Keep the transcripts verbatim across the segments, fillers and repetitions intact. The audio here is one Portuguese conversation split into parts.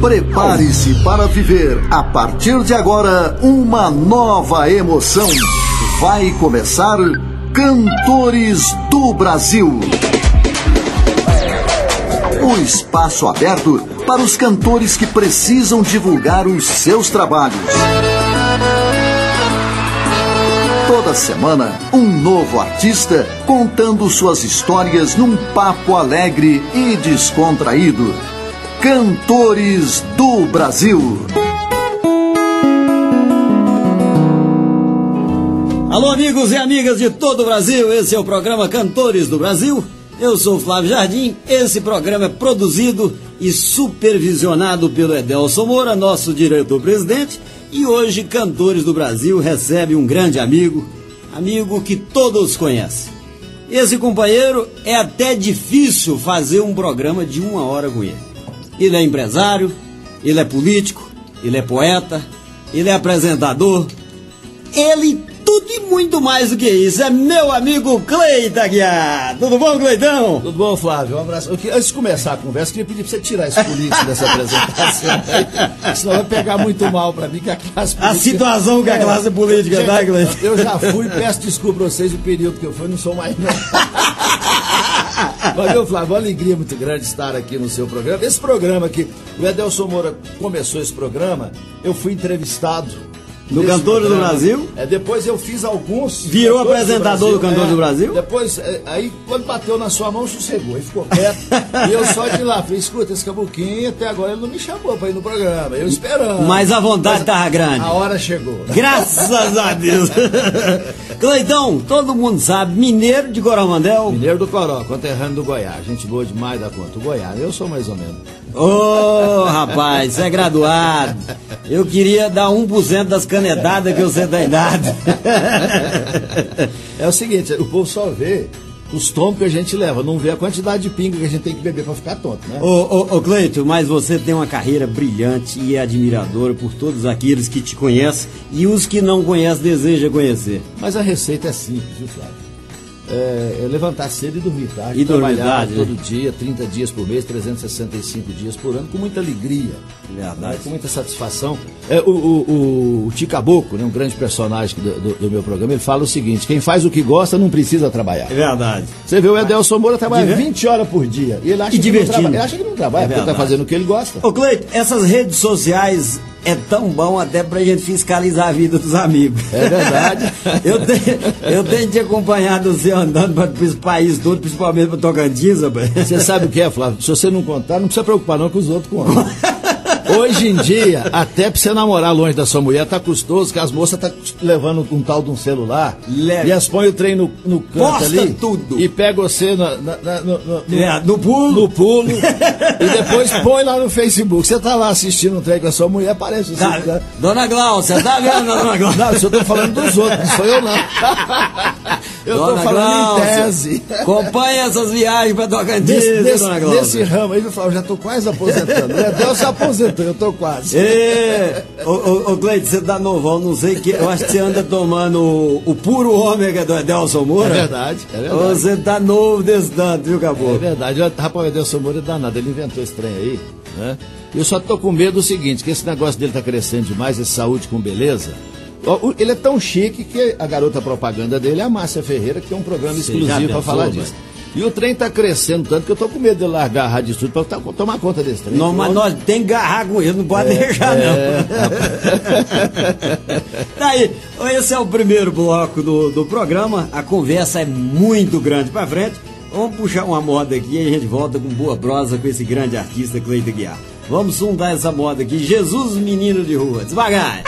Prepare-se para viver, a partir de agora, uma nova emoção. Vai começar Cantores do Brasil. O espaço aberto para os cantores que precisam divulgar os seus trabalhos. Toda semana, um novo artista contando suas histórias num papo alegre e descontraído. Cantores do Brasil. Alô, amigos e amigas de todo o Brasil, esse é o programa Cantores do Brasil. Eu sou Flávio Jardim, esse programa é produzido e supervisionado pelo Edelson Moura, nosso diretor-presidente, e hoje Cantores do Brasil recebe um grande amigo, amigo que todos conhecem. Esse companheiro é até difícil fazer um programa de uma hora com ele. Ele é empresário, ele é político, ele é poeta, ele é apresentador, ele tudo e muito mais do que isso. É meu amigo Cleiton Aguiar. Tudo bom, Cleitão? Tudo bom, Flávio? Um abraço. Eu, antes de começar a conversa, eu queria pedir para você tirar esse político dessa apresentação. Senão vai pegar muito mal para mim que a classe política... A situação que a classe é, política gente, dá, Cleiton. Eu já fui, peço desculpa para vocês o período que eu fui, não sou mais não. Mas, meu Flávio, uma alegria muito grande estar aqui no seu programa. Esse programa aqui, o Edelson Moura começou esse programa, eu fui entrevistado do Cantores do Brasil? É, depois eu fiz alguns... Virou apresentador do, do Cantores é, do Brasil? Depois, é, aí quando bateu na sua mão, sossegou, aí ficou quieto. E eu só de lá, falei, escuta, esse cabuquinho, até agora ele não me chamou pra ir no programa, eu esperando. Mas a vontade estava grande. A hora chegou. Graças a Deus. Cleitão, todo mundo sabe, mineiro de Coromandel. Mineiro do Coró, conterrâneo do Goiás. Gente boa demais da conta. O Goiás, eu sou mais ou menos. Ô, oh, rapaz, você é graduado. Eu queria dar um por cento das canetadas que você tem dado. É o seguinte, o povo só vê os tombos que a gente leva, não vê a quantidade de pinga que a gente tem que beber pra ficar tonto, né? Ô, ô, ô Cleiton, mas você tem uma carreira brilhante e é admiradora por todos aqueles que te conhecem e os que não conhecem desejam conhecer. Mas a receita é simples, viu, Flávio? É, é levantar cedo e dormir tarde, e trabalhar tarde, todo né? dia, trinta dias por mês, trezentos e sessenta e cinco dias por ano, com muita alegria, verdade, né? Com muita satisfação. É, o, o, o, o Ticabocco, né, um grande personagem do, do, do meu programa, ele fala o seguinte: quem faz o que gosta não precisa trabalhar. É verdade. Você vê, o Edelson Moura trabalha Diver... vinte horas por dia e ele acha, e que, não traba... ele acha que não trabalha, é porque está fazendo o que ele gosta. Ô Cleiton, essas redes sociais é tão bom até pra gente fiscalizar a vida dos amigos. É verdade. eu, tenho, eu tenho te acompanhado você andando para esse país todo, principalmente para Tocantins, rapaz. Você sabe o que é, Flávio? Se você não contar, não precisa preocupar não que os outros contam. Hoje em dia, até pra você namorar longe da sua mulher, tá custoso, que as moças tá levando um tal de um celular. Leve. E elas põem o trem no, no canto Posta ali. Tudo. E pega você na, na, na, no, no, é, no pulo. No pulo. E depois põe lá no Facebook. Você tá lá assistindo um trem com a sua mulher, aparece tá, você. Tá... Dona Glaucia, tá vendo, Dona Glaucia? Não, eu tô falando dos outros, não sou eu não. Eu Dona tô falando Glaucia, em tese. Acompanha essas viagens pra Tocantins, nesse, nesse, Dona Glaucia. Nesse ramo aí, eu falo, já tô quase aposentando. O Deus se aposentou, eu tô quase. É, ô, ô, ô Cleiton, você tá novão, não sei que. Eu acho que você anda tomando o, o puro ômega do Edelson Moura. É verdade, é verdade. Você tá novo desse tanto, viu, Caboclo? É verdade. Rapaz, o Edelson Moura é danado, ele inventou esse trem aí, né? Eu só tô com medo do seguinte, que esse negócio dele tá crescendo demais, esse saúde com beleza. Ele é tão chique que a garota propaganda dele é a Márcia Ferreira, que tem um programa Você exclusivo para falar disso. E o trem tá crescendo tanto que eu tô com medo de largar a rádio tudo para tomar conta desse trem. Não, mas nós tem que agarrar com ele, não pode é, deixar é, não. Daí, esse é o primeiro bloco do, do programa, a conversa é muito grande para frente. Vamos puxar uma moda aqui e a gente volta com boa prosa com esse grande artista Cleiton Aguiar. Vamos sondar essa moda aqui, Jesus Menino de Rua, devagar.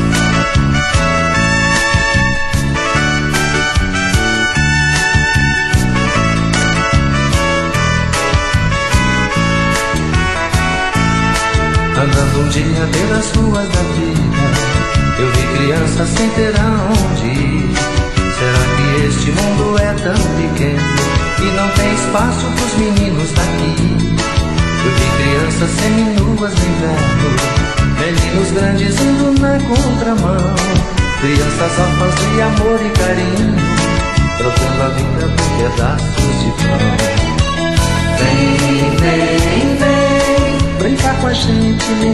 Andando um dia pelas ruas da vida, eu vi crianças sem ter aonde ir. Será que este mundo é tão pequeno e não tem espaço pros meninos daqui? Eu vi crianças seminuas no inverno, meninos grandes indo na contramão, crianças órfãs de amor e carinho, trocando a vida por pedaços de pão. Vem, vem, vem brincar com a gente,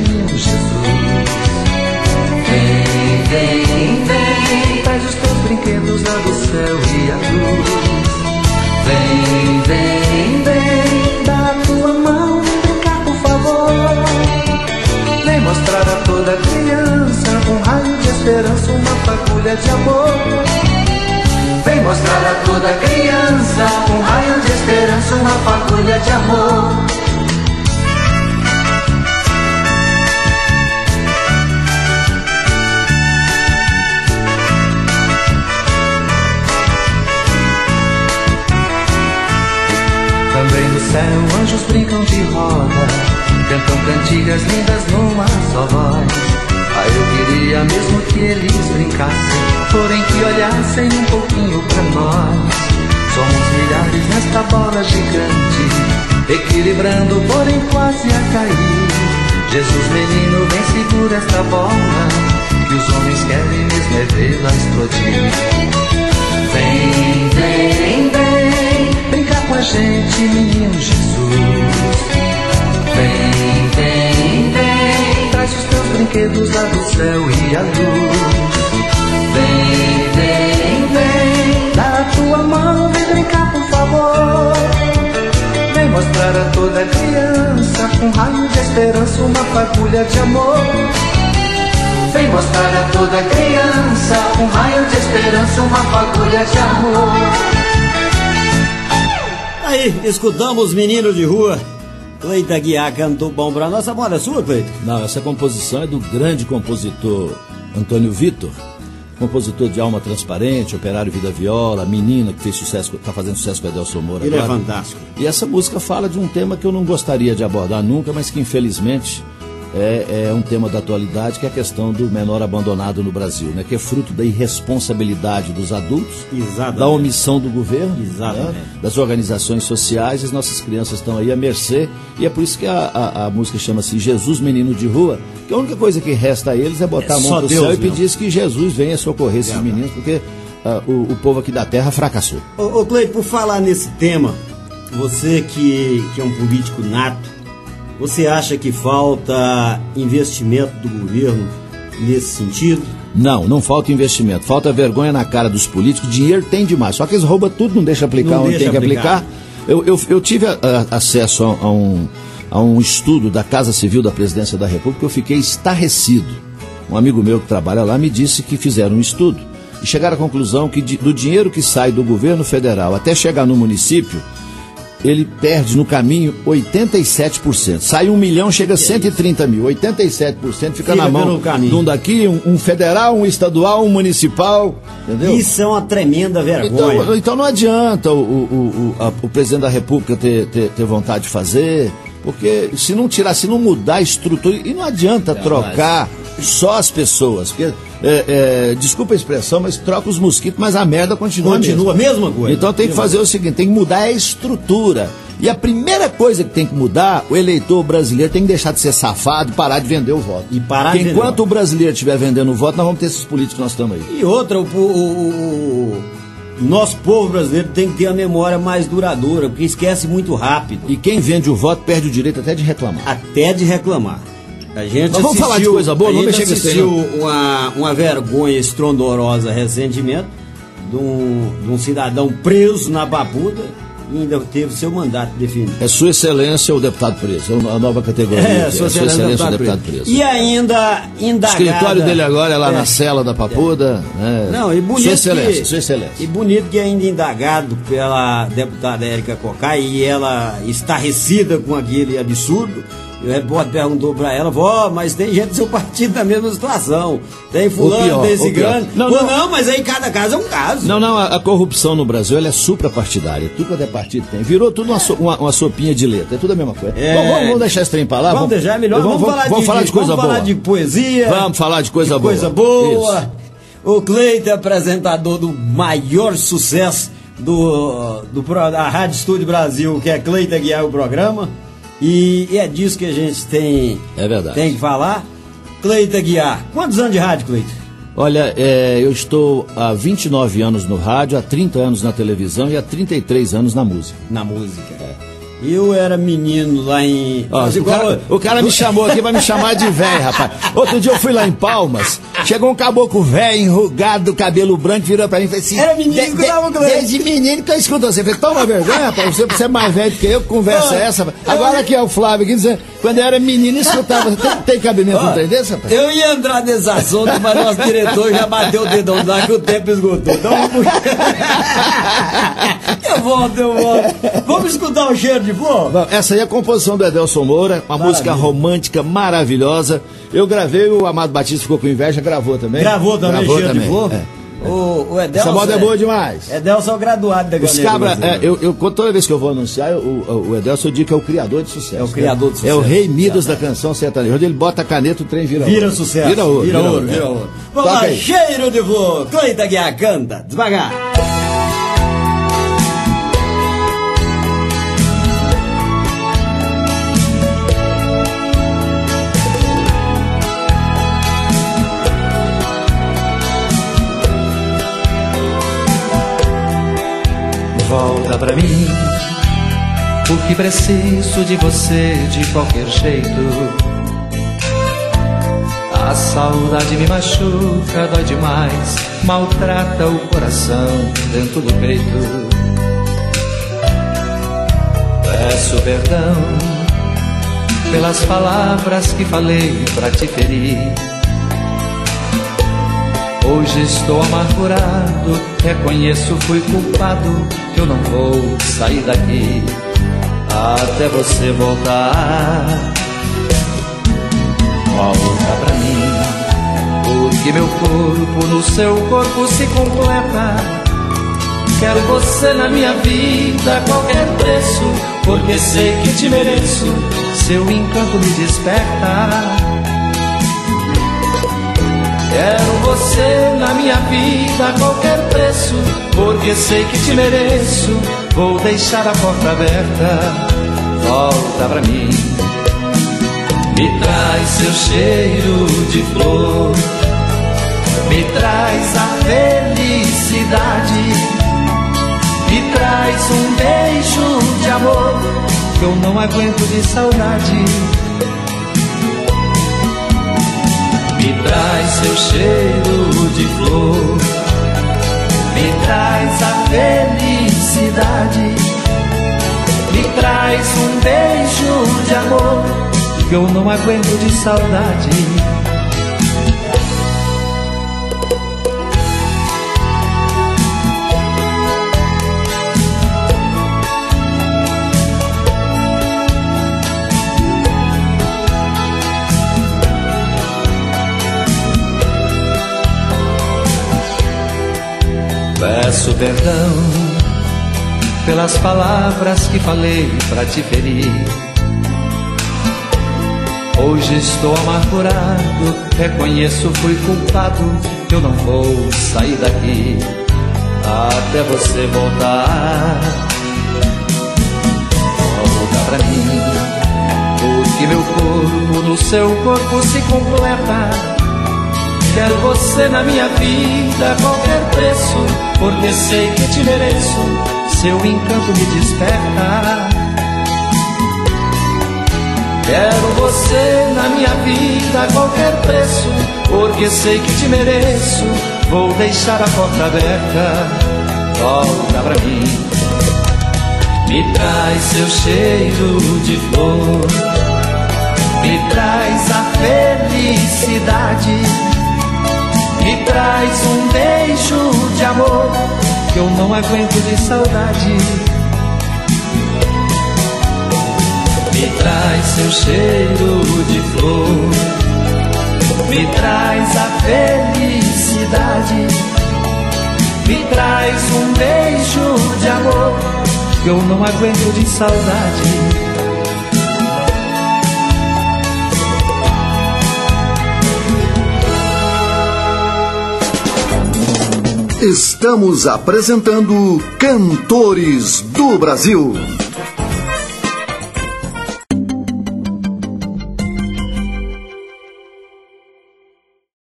fagulha de amor. Vem mostrar a toda criança um raio de esperança, uma fagulha de amor. Também no céu anjos brincam de roda, cantam cantigas lindas numa só voz. Ah, eu queria mesmo que eles brincassem, porém que olhassem um pouquinho pra nós. Somos milhares nesta bola gigante, equilibrando, porém quase a cair. Jesus menino, vem segura esta bola, que os homens querem mesmo é vê-la explodir. Vem, vem, vem, brincar com a gente, menino Jesus. Vem, vem, vem, traz os teus brinquedos lá do céu e a luz. Vem, vem, vem, dá a tua mão, vem brincar por favor. Vem mostrar a toda criança um raio de esperança, uma fagulha de amor. Vem mostrar a toda criança um raio de esperança, uma fagulha de amor. Aí, escutamos Menino de Rua. Cleito Aguiar cantou bom pra nossa. Moda é sua, Cleito? Não, essa composição é do grande compositor Antônio Vitor, compositor de Alma Transparente, Operário Vida Viola, Menina, que fez sucesso, está fazendo sucesso com Edelson Moura. Ele agora. é fantástico. E essa música fala de um tema que eu não gostaria de abordar nunca, mas que infelizmente é, é um tema da atualidade, que é a questão do menor abandonado no Brasil, né? Que é fruto da irresponsabilidade dos adultos, Exatamente. da omissão do governo, Exatamente. né? Das organizações sociais. As nossas crianças estão aí à mercê, e é por isso que a, a, a música chama-se Jesus Menino de Rua, que a única coisa que resta a eles é botar É a mão só pro Deus céu e mesmo. pedir que Jesus venha socorrer esses meninos, porque uh, o, o povo aqui da terra fracassou. Ô, ô Cleito, por falar nesse tema, você que, que é um político nato, você acha que falta investimento do governo nesse sentido? Não, não falta investimento, falta vergonha na cara dos políticos. Dinheiro tem demais, só que eles roubam tudo, não deixam aplicar Não onde deixa tem que aplicar. aplicar. Eu, eu, eu tive a, a, acesso a, a, um, a um estudo da Casa Civil da Presidência da República, eu fiquei estarrecido. Um amigo meu que trabalha lá me disse que fizeram um estudo e chegaram à conclusão que de, do dinheiro que sai do governo federal até chegar no município, ele perde no caminho oitenta e sete por cento. Sai um milhão, chega a cento e trinta mil. oitenta e sete por cento fica, Fica na mão pelo caminho. de um daqui, um, um federal, um estadual, um municipal. Entendeu? Isso é uma tremenda vergonha. Então, então não adianta o, o, o, a, o presidente da República ter, ter, ter vontade de fazer, porque se não tirar, se não mudar a estrutura, e não adianta É trocar só as pessoas. Porque, é, é, desculpa a expressão, mas troca os mosquitos, mas a merda continua. Continua a mesma coisa. Então tem que fazer o seguinte, tem que mudar a estrutura. E a primeira coisa que tem que mudar, o eleitor brasileiro tem que deixar de ser safado e parar de vender o voto. E parar Porque de vender enquanto o o brasileiro estiver vendendo o voto, nós vamos ter esses políticos que nós estamos aí. E outra, o, o, o, o nosso povo brasileiro tem que ter a memória mais duradoura, porque esquece muito rápido. E quem vende o voto perde o direito até de reclamar. Até de reclamar. A gente Mas vamos assistiu, falar de coisa boa, a não gente mexer com esse assistiu uma, uma vergonha estrondorosa recentemente de um, de um cidadão preso na Papuda e ainda teve seu mandato definido. É Sua Excelência o deputado preso, é a nova categoria. É, aqui, Sua é Sua Excelência, Excelência o deputado deputado preso. E ainda O indagada... escritório dele agora é lá É. na cela da Papuda. né? Não, e bonito Sua Excelência, que, Sua Excelência. E bonito que ainda indagado pela deputada Érica Cocai, e ela estarrecida com aquele absurdo. E o repórter perguntou pra ela, vó, mas tem gente do seu partido na mesma situação. Tem fulano, pior, tem o pior. ciclano. Não, Pô, não. não, mas aí cada caso é um caso. Não, não, a, a corrupção no Brasil ela é suprapartidária. Tudo quanto é partido tem. Virou tudo uma, so- uma, uma sopinha de letra. É tudo a mesma coisa. É. Vamos, vamos- vamos deixar esse trem pra lá? Vamos deixar melhor. Vamos, Vamos, falar, vamos de, falar de coisa vamos boa. falar de poesia. Vamos falar de coisa de boa. Coisa boa. Isso. O Cleito é apresentador do maior sucesso do, do, pro- da Rádio Estúdio Brasil, que é Cleito Aguiar, o programa. E, e é disso que a gente tem, É verdade. tem que falar. Cleito Aguiar, quantos anos de rádio, Cleito? Olha, é, eu estou há vinte e nove anos no rádio, há trinta anos na televisão e há trinta e três anos na música. Na música. Eu era menino lá em... Ó, o, igual... cara, o cara me chamou aqui, vai me chamar de velho, rapaz. Outro dia eu fui lá em Palmas, chegou um caboclo velho, enrugado, cabelo branco, virou pra mim e falou assim... Era menino que escutava com ele. Desde menino que eu escuto você. Eu falei, toma vergonha, rapaz, você, você é mais velho do que eu, que conversa é essa? Agora aqui é o Flávio aqui dizendo, quando eu era menino escutava, tem, tem cabimento com um trem desse, rapaz? Eu ia entrar nesse assunto, mas nosso diretor já bateu o dedão lá que o tempo esgotou. Então, eu volto, eu volto. Vamos escutar o Cheiro de Flor? Bom, essa aí é a composição do Edelson Moura, uma Maravilha. música romântica maravilhosa. Eu gravei, o Amado Batista ficou com inveja, gravou também. Gravou também, gravou Cheiro também. de Flor? É. O, o Edelson, essa moda é boa demais. Edelson é o graduado da Os cabra, é, eu, eu, toda vez que eu vou anunciar, eu, o, o Edelson eu digo que é o criador de sucesso. É o criador de sucesso. É o rei Midas da canção sertaneja. Onde ele bota a caneta, o trem vira Vira ouro. sucesso. Vira ouro. Vira, vira ouro, ouro. vira ouro. Vamos lá, Cheiro de Flor. Cleita Guiar canta, devagar. Volta pra mim, porque preciso de você de qualquer jeito. A saudade me machuca, dói demais, maltrata o coração dentro do peito. Peço perdão pelas palavras que falei pra te ferir. Hoje estou amargurado, reconheço, fui culpado, que eu não vou sair daqui até você voltar. Volta pra mim, porque meu corpo no seu corpo se completa. Quero você na minha vida a qualquer preço, porque sei que te mereço, seu encanto me desperta. Quero você na minha vida a qualquer preço, porque sei que te mereço, vou deixar a porta aberta. Volta pra mim, me traz seu cheiro de flor, me traz a felicidade, me traz um beijo de amor, que eu não aguento de saudade. Me traz seu cheiro de flor, me traz a felicidade, me traz um beijo de amor, que eu não aguento de saudade. Peço perdão pelas palavras que falei pra te ferir. Hoje estou amargurado, reconheço, fui culpado, que eu não vou sair daqui até você voltar. Volta pra mim, porque meu corpo no seu corpo se completa. Quero você na minha vida a qualquer preço, porque sei que te mereço, seu encanto me desperta. Quero você na minha vida a qualquer preço, porque sei que te mereço, vou deixar a porta aberta. Volta pra mim, me traz seu cheiro de flor, me traz a felicidade, me traz um beijo de amor, que eu não aguento de saudade. Me traz seu cheiro de flor, me traz a felicidade, me traz um beijo de amor, que eu não aguento de saudade. Estamos apresentando Cantores do Brasil.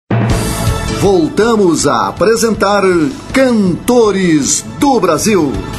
Voltamos a apresentar Cantores do Brasil.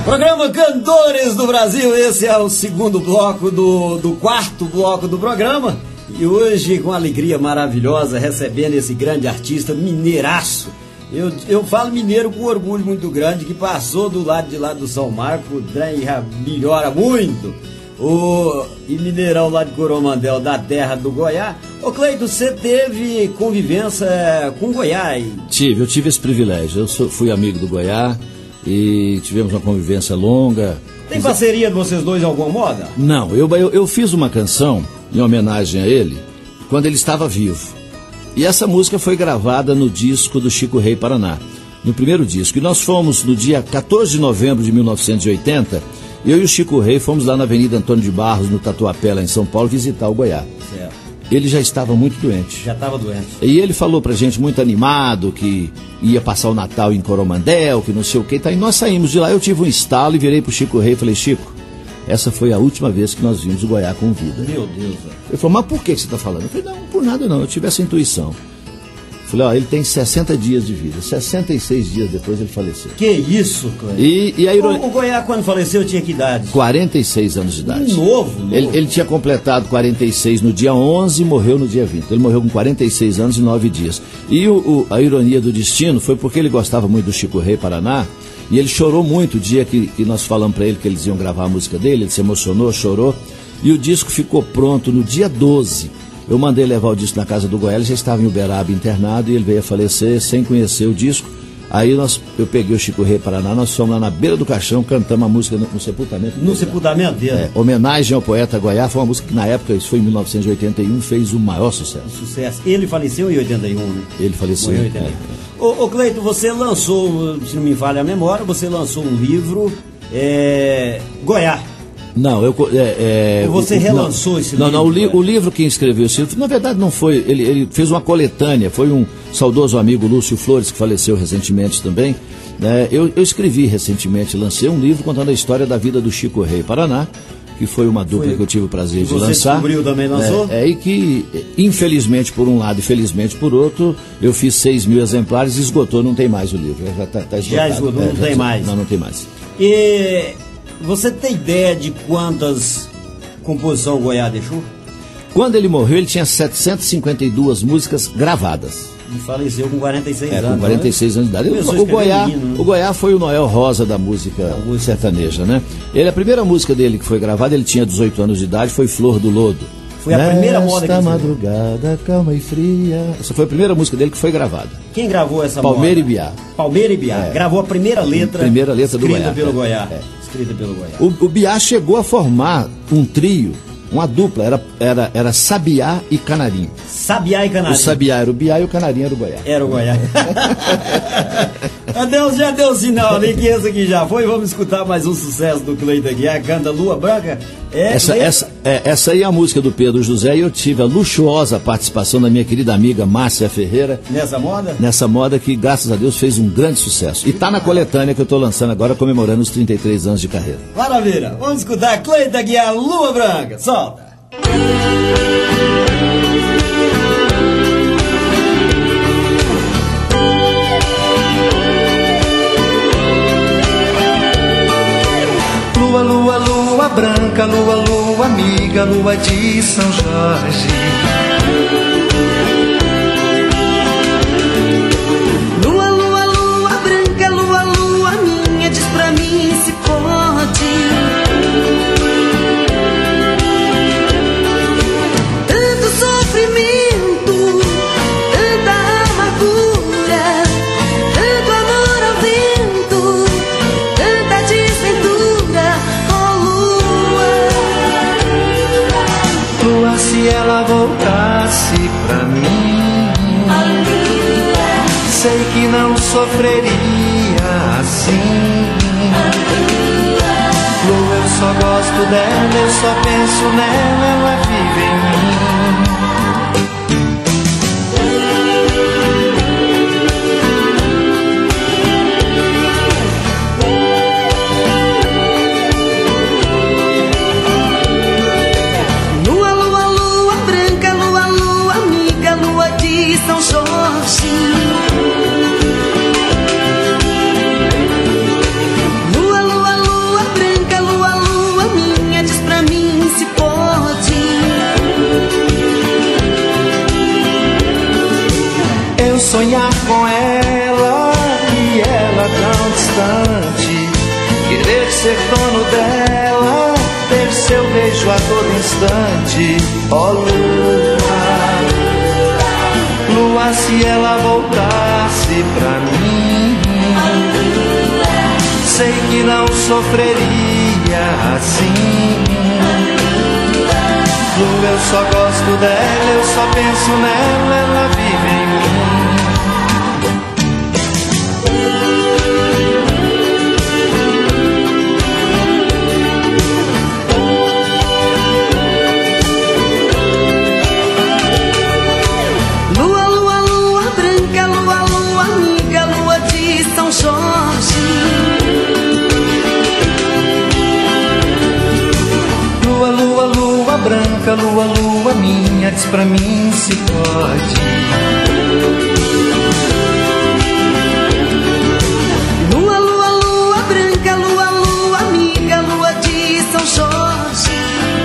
Programa Cantores do Brasil, esse é o segundo bloco do, do quarto bloco do programa. E hoje, com alegria maravilhosa, recebendo esse grande artista mineiraço. Eu, eu falo mineiro com orgulho muito grande, que passou do lado de lá do São Marco, o trem já melhora muito. O, e Mineirão lá de Coromandel, da terra do Goiás. Ô Cleito, você teve convivência com Goiás? Tive, eu tive esse privilégio. Eu sou, fui amigo do Goiás e tivemos uma convivência longa. Tem parceria de vocês dois em alguma moda? Não, eu, eu, eu fiz uma canção em homenagem a ele quando ele estava vivo. E essa música foi gravada no disco do Chico Rei Paraná, no primeiro disco. E nós fomos no dia quatorze de novembro de mil novecentos e oitenta, eu e o Chico Rei fomos lá na Avenida Antônio de Barros, no Tatuapé, lá em São Paulo, visitar o Goiás. Certo. Ele já estava muito doente. Já estava doente. E ele falou pra gente muito animado que ia passar o Natal em Coromandel, que não sei o que. Tá? E nós saímos de lá, eu tive um estalo e virei pro Chico Rei e falei: Chico, essa foi a última vez que nós vimos o Goiás com vida. Meu Deus. Ele falou: mas por que você está falando? Eu falei: não, por nada não, eu tive essa intuição. Eu falei: ó, ele tem sessenta dias de vida, sessenta e seis dias depois ele faleceu. Que isso, Cleito? E, e a iron... o, o Goiás, quando faleceu, tinha que idade? quarenta e seis anos de idade. Novo, novo. Ele, ele tinha completado quarenta e seis no dia onze e morreu no dia vinte. Ele morreu com quarenta e seis anos e nove dias. E o, o, a ironia do destino foi porque ele gostava muito do Chico Rei Paraná. E ele chorou muito o dia que, que nós falamos para ele que eles iam gravar a música dele. Ele se emocionou, chorou. E o disco ficou pronto no dia doze. Eu mandei levar o disco na casa do Goiás. Ele já estava em Uberaba internado e ele veio a falecer sem conhecer o disco. Aí nós, eu peguei o Chico Rei Paraná, nós fomos lá na beira do caixão, cantamos a música no, no sepultamento dele. No sepultamento dele? É, homenagem ao poeta Goiás. Foi uma música que na época, isso foi em mil novecentos e oitenta e um, fez o maior sucesso. Sucesso. Ele faleceu em oitenta e um, né? Ele faleceu em oitenta e um. É. Ô, ô Cleito, você lançou, se não me falha a memória, você lançou um livro, é, Goiás. Não, eu... É, é, você o, relançou não, esse não, livro? Não, o, li, o livro que escreveu esse livro, na verdade não foi, ele, ele fez uma coletânea, foi um saudoso amigo, Lúcio Flores, que faleceu recentemente também. Né? Eu, eu escrevi recentemente, lancei um livro contando a história da vida do Chico Rei Paraná, que foi uma dupla foi. que eu tive o prazer de você lançar. Você descobriu também, lançou? É, é, e que, infelizmente por um lado e felizmente por outro, eu fiz seis mil exemplares e esgotou, não tem mais o livro. Já está tá esgotado. Já esgotou, é, não já tem mais. Não, não tem mais. E você tem ideia de quantas composições o Goiás deixou? Quando ele morreu, ele tinha setecentas e cinquenta e duas músicas gravadas. E faleceu com quarenta e seis é, anos. Com quarenta e seis né? anos de idade. O, o, Goiás, menino, né? o Goiás foi o Noel Rosa da música, da música sertaneja, né? Ele, a primeira música dele que foi gravada, ele tinha dezoito anos de idade, foi Flor do Lodo. Foi a Nesta primeira moda que ele madrugada, calma e fria. Essa foi a primeira música dele que foi gravada. Quem gravou essa Palmeira moda? e Biá. Palmeira e Biá. É. Gravou a primeira letra. Primeira letra do Goiás. Pelo é. Goiás. É. Escrita pelo Goiás. O, o Biá chegou a formar um trio, uma dupla, era, era, era Sabiá e Canarim. Sabiá e Canarim. O Sabiá era o Biá e o Canarim era o Goiás. Era o Goiás. Deus já deu sinal ali que esse aqui já foi. Vamos escutar mais um sucesso do Cleito aqui. A canta Lua Branca. É, essa, essa, é, essa aí é a música do Pedro José e eu tive a luxuosa participação da minha querida amiga Márcia Ferreira. Nessa moda? Nessa moda que, graças a Deus, fez um grande sucesso. E tá na coletânea que eu tô lançando agora, comemorando os trinta e três anos de carreira. Maravilha. Vamos escutar Cleito aqui, a Lua Branca. Solta. Lua, lua, lua branca, lua, lua amiga, lua de São Jorge. Lua, lua, lua branca, lua, lua minha, diz pra mim se pode. Tanto sofrimento, tanta amargura, tanto amor ao vento, tanta desventura. Lua, se ela voltasse pra mim, sei que não sofreria assim. Lua, eu só gosto dela, eu só penso nela, ela vive em mim. São Jorge. Lua, lua, lua sonhar com ela e ela tão distante, querer ser dono dela, ter seu beijo a todo instante. Ó lua, lua, se ela voltasse pra mim, sei que não sofreria assim. Lua, eu só gosto dela, eu só penso nela, ela vive em mim. Lua, lua, lua branca, lua, lua amiga, lua de São Jorge. Lua, lua, lua branca, lua, lua minha, diz pra mim se pode. Lua, lua, lua branca, lua, lua amiga, lua de São Jorge.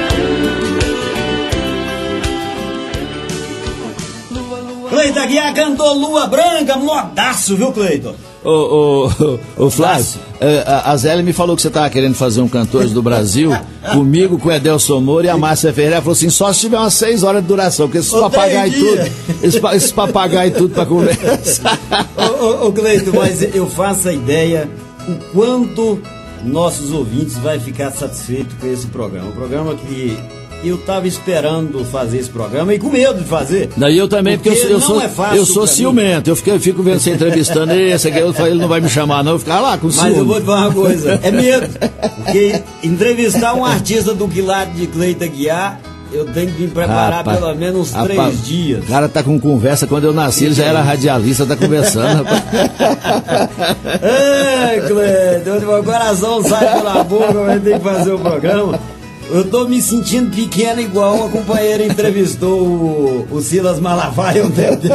Cleiton Aguiar cantou Lua Branca, modaço, viu, Cleiton? Ô, ô, ô, ô Flávio, a, a Zélia me falou que você estava querendo fazer um Cantores do Brasil comigo, com o Edelson Moura e a Márcia Ferreira. Ela falou assim, só se tiver umas seis horas de duração, porque esses papagaios e tudo, esses, esses papagaios e tudo para conversar. Ô, ô, ô Cleiton, mas eu faço a ideia o quanto nossos ouvintes vai ficar satisfeito com esse programa. Um programa que eu estava esperando fazer esse programa e com medo de fazer. Daí eu também, porque, porque eu, eu sou, é fácil eu sou ciumento. Eu fico, eu fico vendo você entrevistando esse aqui, eu falo, ele não vai me chamar não, eu ficar lá com ciúme. Mas eu vou te falar uma coisa, é medo. Porque entrevistar um artista do quilate de Cleiton Aguiar, eu tenho que me preparar rapaz, pelo menos uns rapaz, três dias. O cara tá com conversa, quando eu nasci, ele já era radialista, tá conversando, rapaz. Ei, Cleiton, meu coração sai pela boca, mas tem que fazer o programa. Eu tô me sentindo pequeno igual uma companheira entrevistou o, o Silas Malafaia um tempo.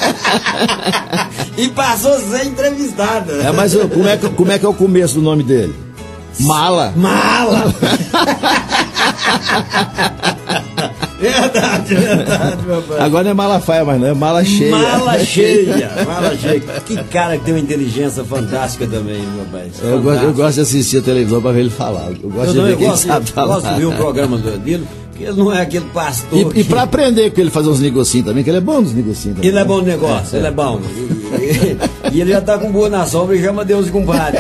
E passou a ser entrevistada. É, mas como é, que, como é que é o começo do nome dele? Mala. Mala. Verdade, verdade, meu pai. Agora não é Malafaia, mas não é mala cheia. Mala cheia, mala cheia. Que cara que tem uma inteligência fantástica também, meu pai. Eu gosto, eu gosto de assistir a televisão para ver ele falar. Eu gosto eu de ver quem gosto, sabe eu falar. gosto de ver o programa dele, porque ele não é aquele pastor. E, que... e para aprender com ele fazer uns negocinhos também, que ele é bom nos negocinhos também. Ele é bom no negócio, é, ele é bom. E, e ele já tá com boa na sombra e chama Deus de compadre.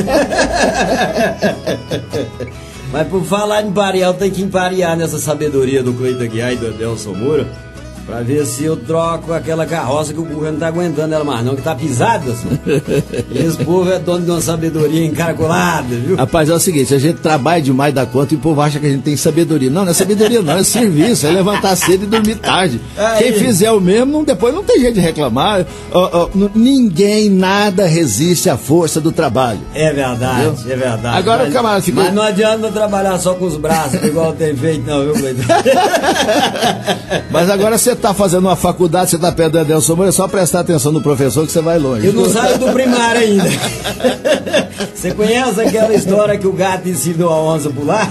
Mas por falar em parear, eu tenho que emparear nessa sabedoria do Cleiton Aguiar e do Edelson Moura, pra ver se eu troco aquela carroça que o burro não tá aguentando ela mais não, que tá pisada, assim. E esse povo é dono de uma sabedoria encaracolada, viu? Rapaz, é o seguinte, a gente trabalha demais da conta e o povo acha que a gente tem sabedoria. Não, não é sabedoria não, é serviço, é levantar cedo e dormir tarde. Aí. Quem fizer o mesmo, não, depois não tem jeito de reclamar. Oh, oh, ninguém, nada resiste à força do trabalho. É verdade, entendeu? É verdade. Agora mas, o camarada fica... Mas não adianta trabalhar só com os braços, igual tem feito não, viu, Cleiton? Mas agora você tá fazendo uma faculdade, você tá perto do Edelson Moura, é só prestar atenção no professor que você vai longe. Eu não saio do primário ainda. Você conhece aquela história que o gato ensinou a onça a pular?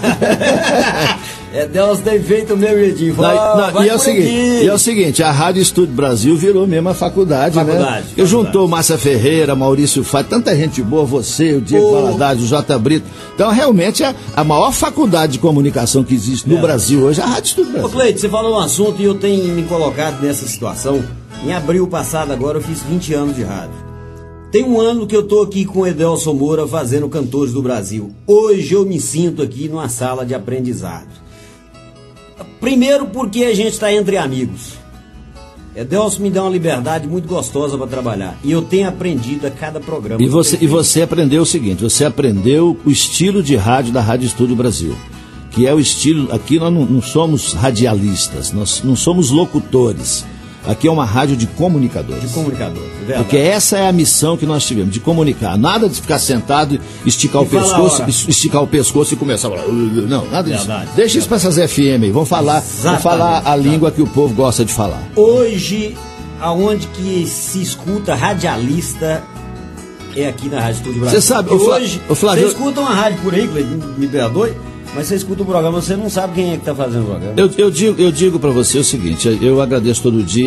É, Deus tem feito o meu jeitinho. E, é o seguinte, e é o seguinte, a Rádio Estúdio Brasil virou mesmo a faculdade, faculdade né? Eu juntou Márcia Ferreira, Maurício Fá, tanta gente boa, você, o Diego Valadares, o J. Brito. Então, realmente, é a maior faculdade de comunicação que existe no é. Brasil hoje, é a Rádio Estúdio Brasil. Ô, Cleiton, você falou um assunto e eu tenho me colocado nessa situação. Em abril passado, agora, eu fiz vinte anos de rádio. Tem um ano que eu tô aqui com o Edelson Moura fazendo Cantores do Brasil. Hoje eu me sinto aqui numa sala de aprendizado. Primeiro porque a gente está entre amigos. Edelson me dá uma liberdade muito gostosa para trabalhar. E eu tenho aprendido a cada programa. E você, e você aprendeu o seguinte, você aprendeu o estilo de rádio da Rádio Estúdio Brasil. Que é o estilo, aqui nós não, não somos radialistas, nós não somos locutores. Aqui é uma rádio de comunicadores. De comunicadores, é verdade. Porque essa é a missão que nós tivemos, de comunicar. Nada de ficar sentado, esticar e o pescoço, esticar o pescoço e começar a falar. Não, nada disso. Verdade, Deixa verdade. isso para essas F M aí. Vamos falar, vamos falar a língua que o povo gosta de falar. Hoje, aonde que se escuta radialista é aqui na Rádio Estúdio Brasil. Você sabe, o Flá... hoje, o Flávio... você escuta uma rádio por aí, me perdoe, mas você escuta o programa, você não sabe quem é que está fazendo o programa. Eu, eu digo, eu digo para você o seguinte, eu agradeço todo dia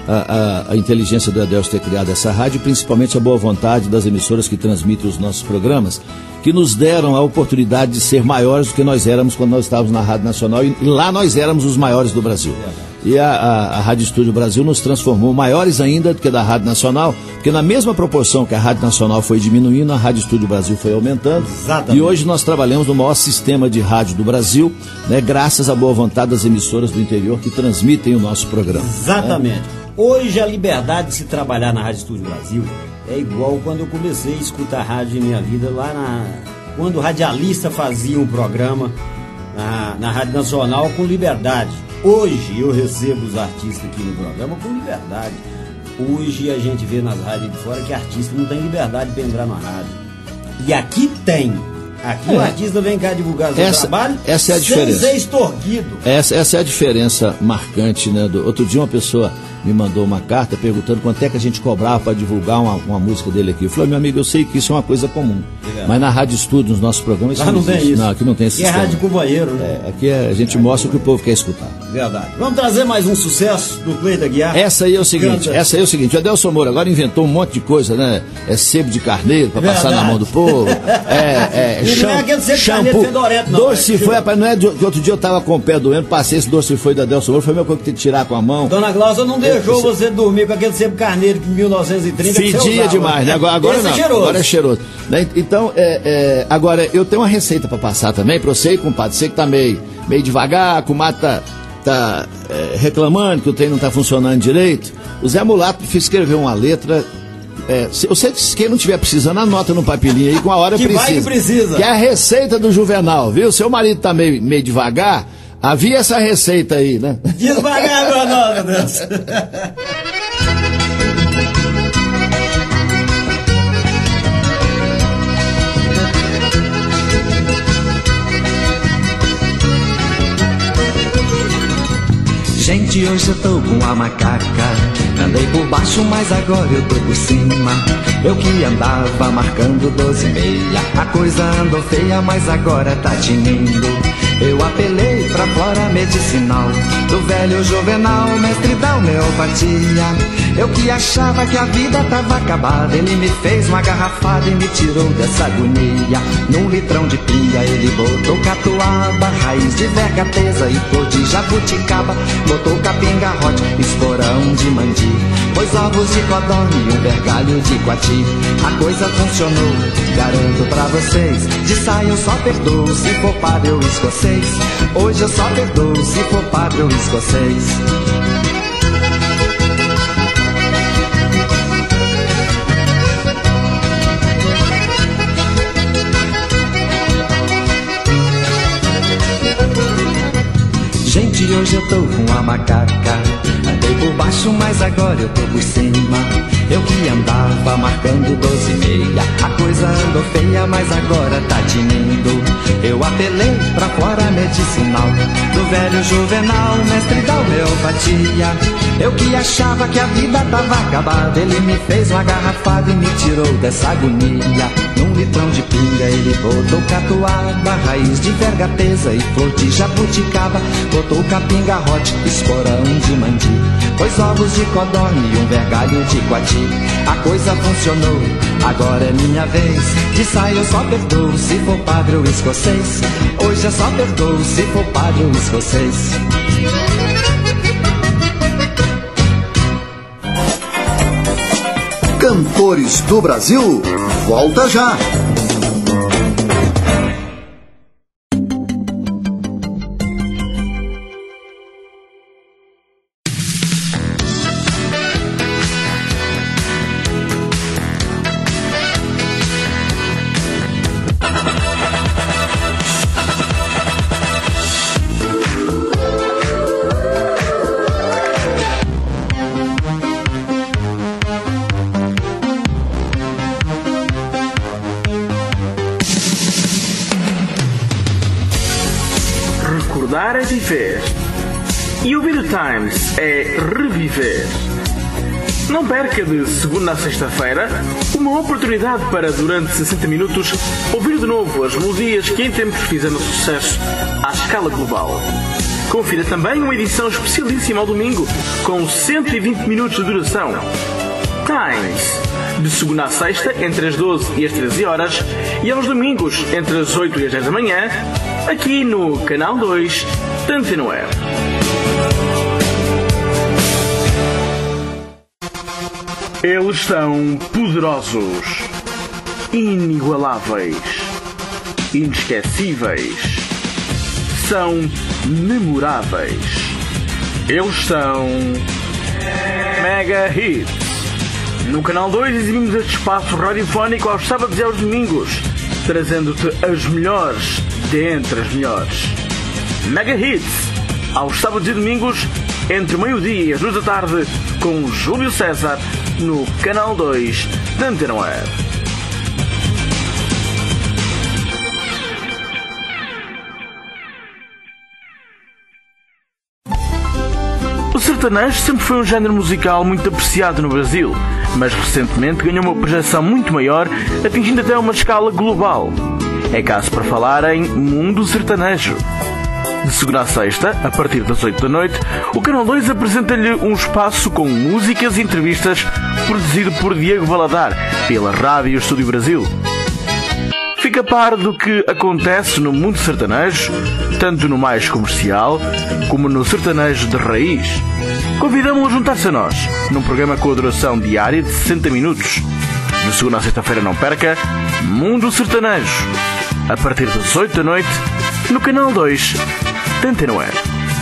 a, a, a inteligência do Adelso ter criado essa rádio, principalmente a boa vontade das emissoras que transmitem os nossos programas, que nos deram a oportunidade de ser maiores do que nós éramos quando nós estávamos na Rádio Nacional, e lá nós éramos os maiores do Brasil. E a, a, a Rádio Estúdio Brasil nos transformou maiores ainda do que da Rádio Nacional, porque na mesma proporção que a Rádio Nacional foi diminuindo, a Rádio Estúdio Brasil foi aumentando. Exatamente. E hoje nós trabalhamos no maior sistema de rádio do Brasil, né, graças à boa vontade das emissoras do interior que transmitem o nosso programa. Exatamente. Né? Hoje a liberdade de se trabalhar na Rádio Estúdio Brasil é igual quando eu comecei a escutar rádio em minha vida, lá na, quando o radialista fazia um programa na, na Rádio Nacional com liberdade. Hoje eu recebo os artistas aqui no programa com liberdade. Hoje a gente vê nas rádios de fora que artista não tem liberdade para entrar na rádio. E aqui tem. Aqui é. O artista vem cá divulgar seu essa, trabalho essa é a diferença. Sem ser extorquido. Essa, essa é a diferença marcante, né? Do, outro dia uma pessoa me mandou uma carta perguntando quanto é que a gente cobrava para divulgar uma, uma música dele aqui. Eu falei, meu amigo, eu sei que isso é uma coisa comum, é. Mas na Rádio Estúdio, nos nossos programas, isso não, não tem existe. isso. Não, aqui não tem esse sistema. É rádio com banheiro, né? É, aqui é, a gente mostra o que o povo quer escutar. Verdade. Vamos trazer mais um sucesso do Cleiton Aguiar. Essa aí é o seguinte, Canta. essa aí é o seguinte, o Adelso Moura agora inventou um monte de coisa, né? É sebo de carneiro para passar na mão do povo. É, é, e não é aquele sebo de carneiro fedorento, não. Dorsifoi, rapaz, não é de, que outro dia eu tava com o pé doendo, passei esse dorsifoi do Adelso Moura, foi meu coisa que tem que tirar com a mão. Dona Glaucia não deixou é, você dormir com aquele sebo carneiro que em mil novecentos e trinta fedia demais, né? Agora, agora não, é cheiroso. Agora é cheiroso. Né? Então, é, é, agora eu tenho uma receita para passar também para você, compadre, você que tá meio, meio devagar, com o mato tá, tá é, reclamando que o trem não tá funcionando direito. O Zé Mulato escreveu uma letra. É, eu sei que quem não estiver precisando, anota no papelinho aí, com a hora que precisa. Vai que precisa. Que é a receita do Juvenal, viu? Seu marido tá meio, meio devagar, havia essa receita aí, né? Devagar, meu nome, meu Deus. Gente, hoje eu tô com a macaca. Andei por baixo, mas agora eu tô por cima. Eu que andava marcando doze e meia. A coisa andou feia, mas agora tá tinindo. Eu apelei pra flora medicinal do velho Juvenal, mestre da homeopatia. Eu que achava que a vida tava acabada, ele me fez uma garrafada e me tirou dessa agonia. Num litrão de pinga ele botou catuaba, raiz de vergateza e flor de jabuticaba. Botou capim-garrote, esporão de mandi, pôs ovos de codorna e um vergalho de coati. A coisa funcionou, garanto pra vocês. De saia eu só perdoo se for padre ou escocês. Hoje eu só perdoo se for padre ou escocês. Gente, hoje eu tô com a macaca. Andei por baixo, mas agora eu tô por cima. Eu que andava marcando doze e meia. A coisa andou feia, mas agora tá tinindo. Eu apelei pra fora medicinal do velho Juvenal, mestre da homeopatia. Eu que achava que a vida tava acabada, ele me fez uma garrafada e me tirou dessa agonia. Num litrão de pinga ele botou catuaba, raiz de vergateza e flor de jabuticaba. Botou capim-garrote, esporão de mandi, pôs ovos de codorna e um vergalho de coati. A coisa funcionou, agora é minha vez. De saia eu só perdoo se for padre ou escocês. Hoje eu só perdoo se for padre ou escocês. Cantores do Brasil, volta já! Recordar é viver. E ouvir o Times é reviver. Não perca de segunda a sexta-feira uma oportunidade para, durante sessenta minutos, ouvir de novo as melodias que em tempos fizeram sucesso à escala global. Confira também uma edição especialíssima ao domingo, com cento e vinte minutos de duração. Times, de segunda a sexta, entre as doze e as treze horas, e aos domingos, entre as oito e as dez da manhã, aqui no Canal dois da Antena Web. Eles são poderosos, inigualáveis, inesquecíveis, são memoráveis. Eles são Mega Hits. No Canal dois exibimos este espaço radiofónico aos sábados e aos domingos, trazendo-te as melhores dentre as melhores. Mega Hits, aos sábados e domingos, entre o meio-dia e as duas da tarde, com Júlio César, no Canal dois da Antena Web. O sertanejo sempre foi um género musical muito apreciado no Brasil, mas recentemente ganhou uma projeção muito maior, atingindo até uma escala global. É caso para falar em Mundo Sertanejo. De segunda a sexta, a partir das oito da noite, o Canal dois apresenta-lhe um espaço com músicas e entrevistas produzido por Diego Valadar, pela Rádio Estúdio Brasil. Fica a par do que acontece no mundo sertanejo, tanto no mais comercial, como no sertanejo de raiz. Convidamos-o a juntar-se a nós, num programa com a duração diária de sessenta minutos. De segunda a sexta-feira não perca, Mundo Sertanejo, a partir das oito da noite, no Canal dois da Antena Web.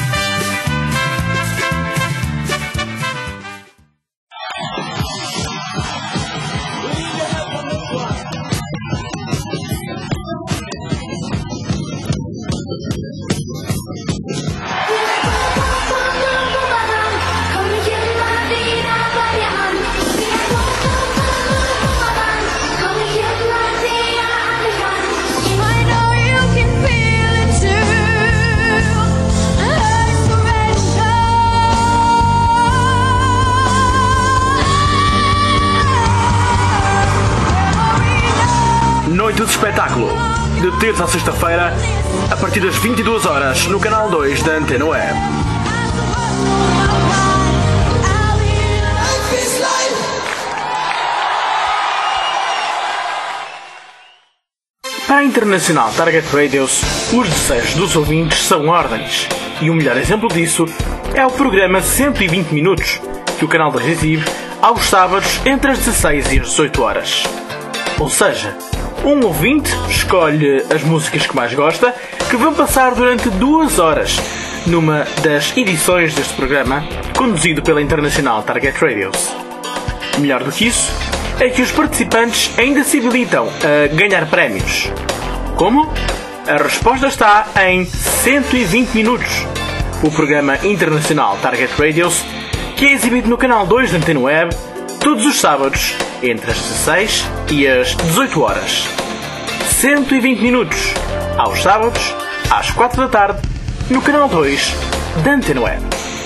Noite de espetáculo, de terça a sexta-feira, a partir das vinte e duas horas, no Canal dois da Antena Web. Para a Internacional Target Radios, os desejos dos ouvintes são ordens, e o melhor exemplo disso é o programa cento e vinte minutos, que o Canal dois exibe aos sábados entre as dezasseis e as dezoito horas. Ou seja, um ouvinte escolhe as músicas que mais gosta, que vão passar durante duas horas numa das edições deste programa, conduzido pela Internacional Target Radios. Melhor do que isso, é que os participantes ainda se habilitam a ganhar prémios. Como? A resposta está em cento e vinte minutos, o programa Internacional Target Radios, que é exibido no Canal dois da Antena Web, todos os sábados, entre as dezasseis e as dezoito horas. cento e vinte minutos, aos sábados, às quatro da tarde, no Canal dois da Antena Web.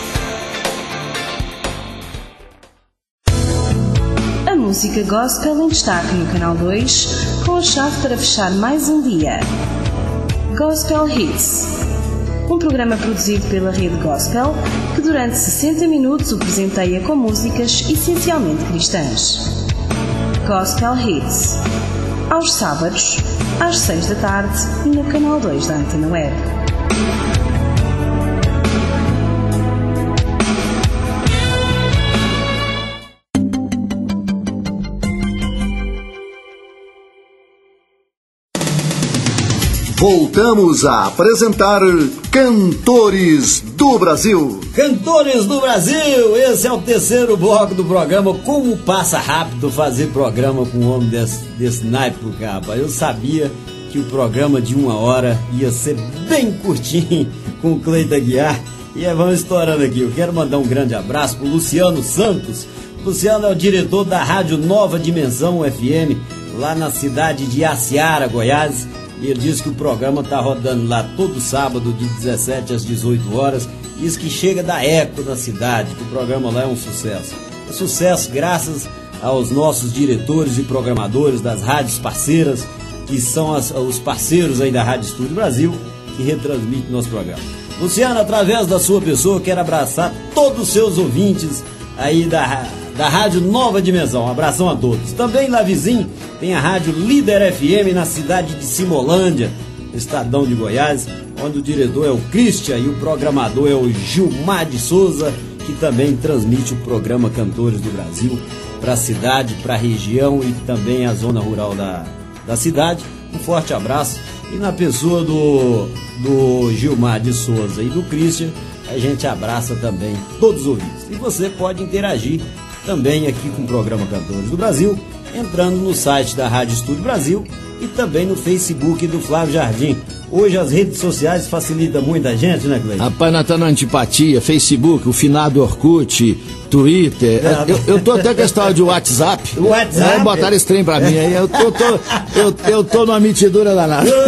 A música gospel em destaque no Canal dois, com a chave para fechar mais um dia. Gospel Hits, um programa produzido pela Rede Gospel, que durante sessenta minutos o presenteia com músicas essencialmente cristãs. Gospel Hits, aos sábados, às seis da tarde, no Canal dois da Antena Web. Voltamos a apresentar Cantores do Brasil. Cantores do Brasil, esse é o terceiro bloco do programa. Como passa rápido fazer programa com um homem desse, desse naipe, rapaz. Eu sabia que o programa de uma hora ia ser bem curtinho com o Cleiton Aguiar. E aí vamos estourando aqui. Eu quero mandar um grande abraço pro Luciano Santos. Luciano é o diretor da Rádio Nova Dimensão F M, lá na cidade de Aciara, Goiás. E ele diz que o programa está rodando lá todo sábado de dezessete às dezoito horas. Diz que chega da eco na cidade, que o programa lá é um sucesso. É sucesso graças aos nossos diretores e programadores das rádios parceiras, que são as, os parceiros aí da Rádio Estúdio Brasil, que retransmitem nosso programa. Luciano, através da sua pessoa, quero abraçar todos os seus ouvintes aí da, da Rádio Nova Dimensão. Um abração a todos. Também lá vizinho tem a Rádio Líder F M na cidade de Simolândia, no estadão de Goiás, onde o diretor é o Christian e o programador é o Gilmar de Souza, que também transmite o programa Cantores do Brasil para a cidade, para a região e também a zona rural da, da cidade. Um forte abraço. E na pessoa do, do Gilmar de Souza e do Christian, a gente abraça também todos os ouvintes. E você pode interagir também aqui com o programa Cantores do Brasil, entrando no site da Rádio Estúdio Brasil e também no Facebook do Flávio Jardim. Hoje as redes sociais facilitam muita gente, né, Cleiton? Rapaz, nós estamos na antipatia, Facebook, o finado Orkut, Twitter. É, eu, eu tô até com a história de WhatsApp. O WhatsApp? É, botaram esse trem pra mim aí. Eu tô, eu tô, eu, eu tô numa mentidura danada. Eu,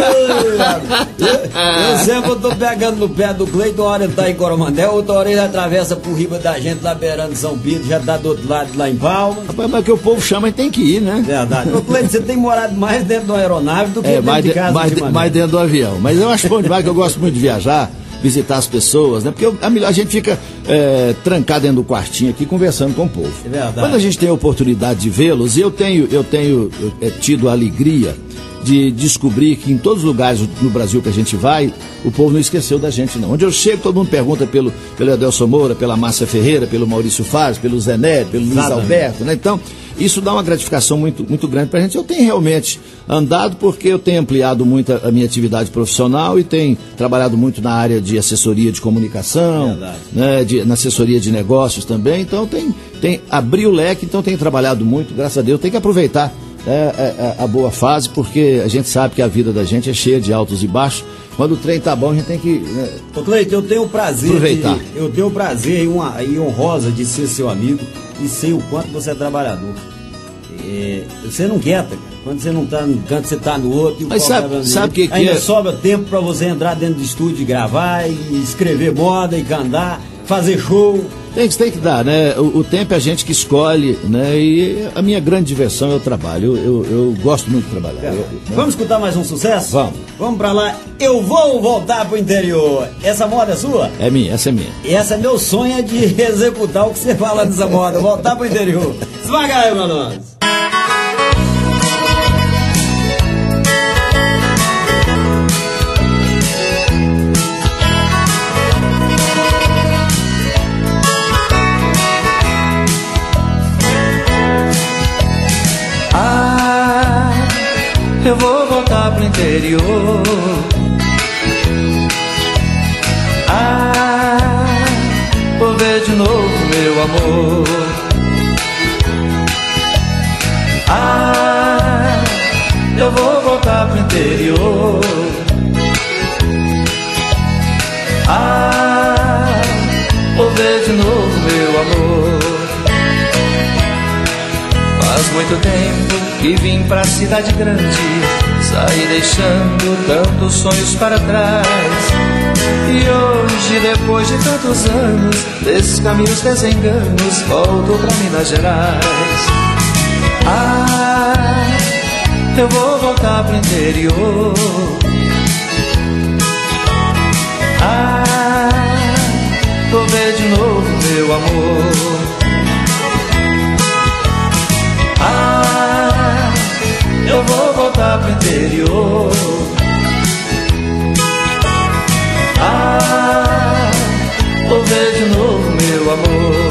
eu sempre tô pegando no pé do Cleiton, uma hora ele tá em Coromandel, outra hora ele atravessa por riba da gente lá beirando São Pedro, já tá do outro lado lá em Palmas. Rapaz, mas que o povo chama, a gente tem que ir, né? Verdade. Ô, Cleiton, você tem morado mais dentro de uma aeronave do que é, dentro mais de casa. Mais, de, mais dentro do avião. Mas eu acho bom demais, que eu gosto muito de viajar, visitar as pessoas, né? Porque eu, a, a gente fica é, trancado dentro do quartinho aqui conversando com o povo. É verdade. Quando a gente tem a oportunidade de vê-los, eu tenho, eu tenho eu, é, tido a alegria de descobrir que em todos os lugares no Brasil que a gente vai, o povo não esqueceu da gente, não. Onde eu chego, todo mundo pergunta pelo, pelo Adelson Moura, pela Márcia Ferreira, pelo Maurício Fares, pelo Zé Neto, pelo Luiz Alberto, né? Então, isso dá uma gratificação muito, muito grande pra gente. Eu tenho realmente andado porque eu tenho ampliado muito a, a minha atividade profissional e tenho trabalhado muito na área de assessoria de comunicação, né, de, na assessoria de negócios também. Então, tem, tem abrir o leque, então tenho trabalhado muito, graças a Deus. Tem que aproveitar é, é, a boa fase, porque a gente sabe que a vida da gente é cheia de altos e baixos. Quando o trem tá bom, a gente tem que... Né, Ô, Cleiton, eu tenho o prazer aproveitar. De, eu tenho o prazer e, uma, e honrosa de ser seu amigo e sei o quanto você é trabalhador. É, você não quieta, cara. Quando você não tá num canto, você tá no outro. Mas sabe, sabe que, que ainda é? Sobra tempo pra você entrar dentro do estúdio e gravar, e escrever moda, e cantar, fazer show. Tem que, tem que dar, né? O, o tempo é a gente que escolhe, né? E a minha grande diversão é o trabalho. Eu, eu, eu gosto muito de trabalhar. É. Eu, né? Vamos escutar mais um sucesso? Vamos. Vamos pra lá. Eu vou voltar pro interior. Essa moda é sua? É minha, essa é minha. Essa é meu sonho, é de executar o que você fala dessa moda. Voltar pro interior. Devagar aí, pra nós. Eu vou voltar pro interior. Ah, vou ver de novo meu amor. Ah, eu vou voltar pro interior. Ah, vou ver de novo meu amor. Faz muito tempo que vim pra cidade grande, saí deixando tantos sonhos para trás. E hoje, depois de tantos anos, desses caminhos desenganos, volto pra Minas Gerais. Ah, eu vou voltar pro interior. Ah, vou ver de novo meu amor. Ah, eu vou voltar pro interior. Ah, vou ver de novo meu amor.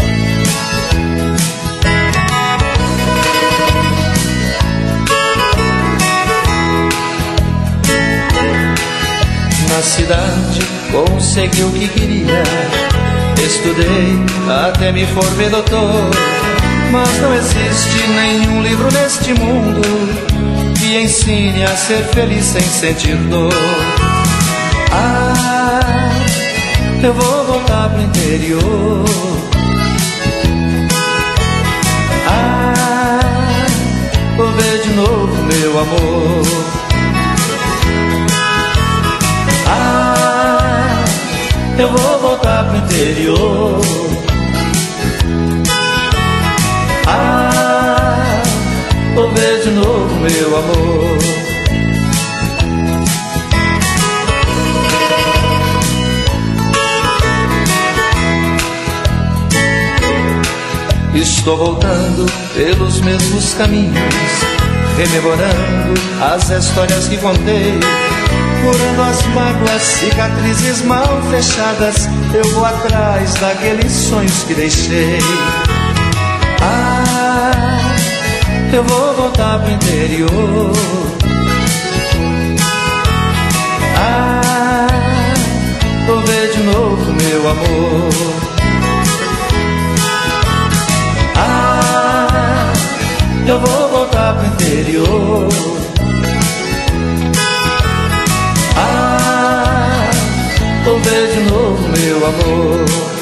Na cidade consegui o que queria, estudei até me formei doutor. Mas não existe nenhum livro neste mundo que ensine a ser feliz sem sentir dor. Ah, eu vou voltar pro interior. Ah, vou ver de novo meu amor. Ah, eu vou voltar pro interior. Ah, vou ver de novo meu amor. Estou voltando pelos mesmos caminhos, rememorando as histórias que contei, curando as mágoas, cicatrizes mal fechadas. Eu vou atrás daqueles sonhos que deixei. Ah, eu vou voltar pro interior. Ah, vou ver de novo meu amor. Ah, eu vou voltar pro interior. Ah, vou ver de novo meu amor.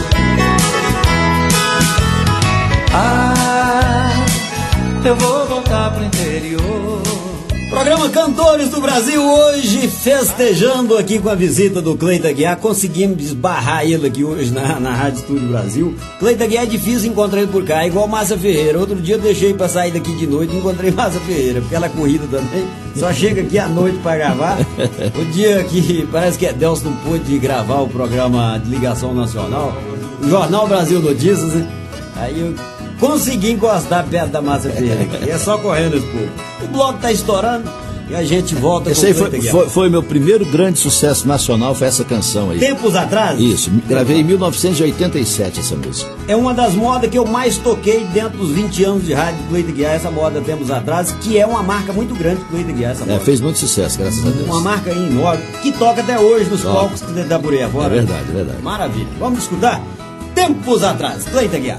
Ah, eu vou voltar pro interior. Programa Cantores do Brasil hoje festejando aqui com a visita do Cleiton Aguiar. Conseguimos esbarrar ele aqui hoje na, na Rádio Estúdio Brasil. Cleiton Aguiar é difícil encontrar ele por cá, é igual Márcia Ferreira. Outro dia eu deixei pra sair daqui de noite e encontrei Márcia Ferreira, porque ela é corrida também, só chega aqui à noite pra gravar. O dia que parece que Delcio não pôde gravar o programa de ligação nacional, o Jornal Brasil Notícias, né? Aí eu consegui encostar perto da Márcia Ferreira aqui. É só correndo esse povo. O bloco tá estourando e a gente volta. Esse aí foi, foi, foi meu primeiro grande sucesso nacional, foi essa canção aí. Tempos atrás? Isso, gravei em mil novecentos e oitenta e sete essa música. É uma das modas que eu mais toquei dentro dos vinte anos de rádio do Cleiton Aguiar, essa moda Tempos Atrás, que é uma marca muito grande do Cleiton Aguiar, essa moda. É, fez muito sucesso, graças a Deus. Uma marca enorme, que toca até hoje nos Toca. palcos que dá por aí afora. É verdade, é verdade. Maravilha. Vamos escutar? Tempos Atrás, Cleiton Aguiar.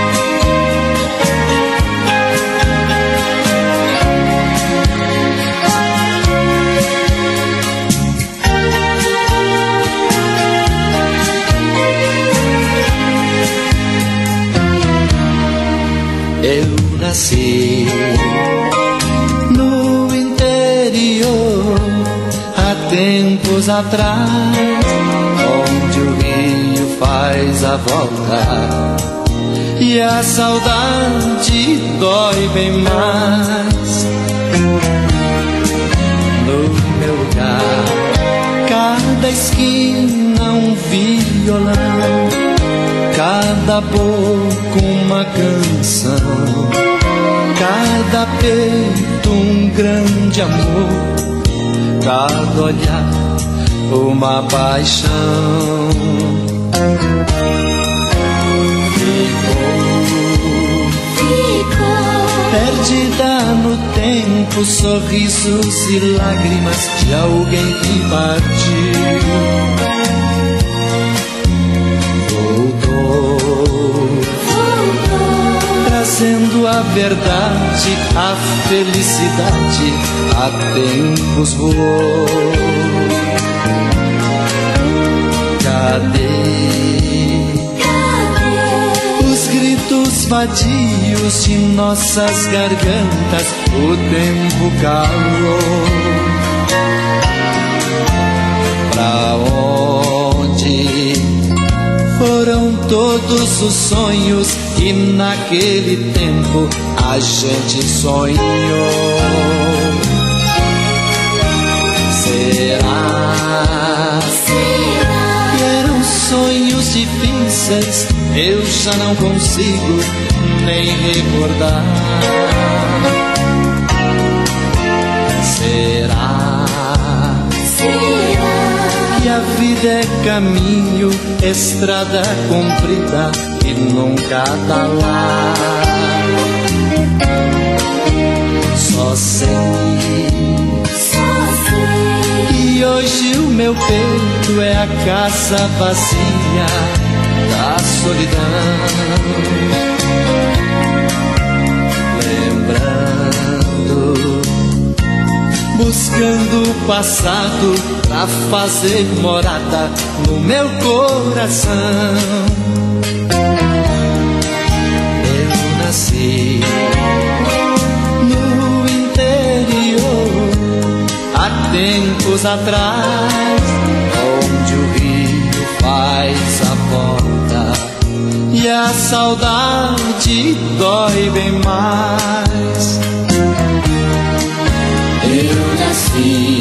Eu nasci no interior há tempos atrás, onde o rio faz a volta e a saudade dói bem mais. No meu lugar, cada esquina um violão, cada boca uma canção, cada peito um grande amor, cada olhar uma paixão. Ficou, ficou perdida no tempo, sorrisos e lágrimas de alguém que partiu. Trazendo a verdade, a felicidade, há tempos voou. Cadê, Cadê os gritos vadios de nossas gargantas? O tempo calou. Pra onde foram todos os sonhos que naquele tempo a gente sonhou? Será, Será que eram sonhos difíceis? Eu já não consigo nem recordar. Será, Será que a vida é caminho, estrada comprida e nunca tá lá? Só sei, só sei que hoje o meu peito é a casa vazia da solidão. Lembrando, buscando o passado pra fazer morada no meu coração. Eu nasci no interior há tempos atrás, onde o rio faz a volta e a saudade dói bem mais. Eu nasci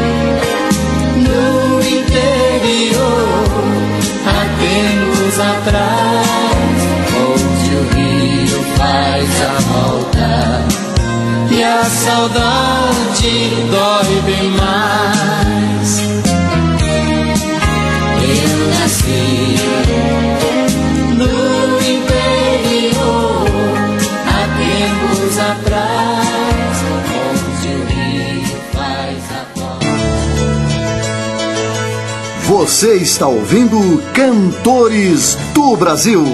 no interior há tempos atrás, onde o rio faz a saudade dói bem mais. Eu nasci no interior há tempos atrás, onde o rio faz a voz. Você está ouvindo Cantores do Brasil.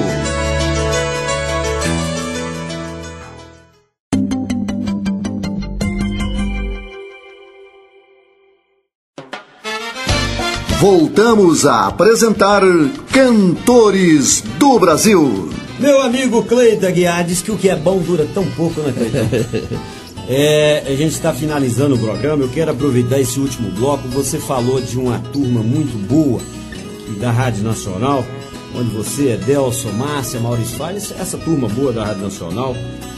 Voltamos a apresentar Cantores do Brasil. Meu amigo Cleiton Aguiar diz que o que é bom dura tão pouco, né, Cleiton? É, a gente está finalizando o programa. Eu quero aproveitar esse último bloco. Você falou de uma turma muito boa da Rádio Nacional, onde você, Edelson, Márcia, Maurício Fares, essa turma boa da Rádio Nacional,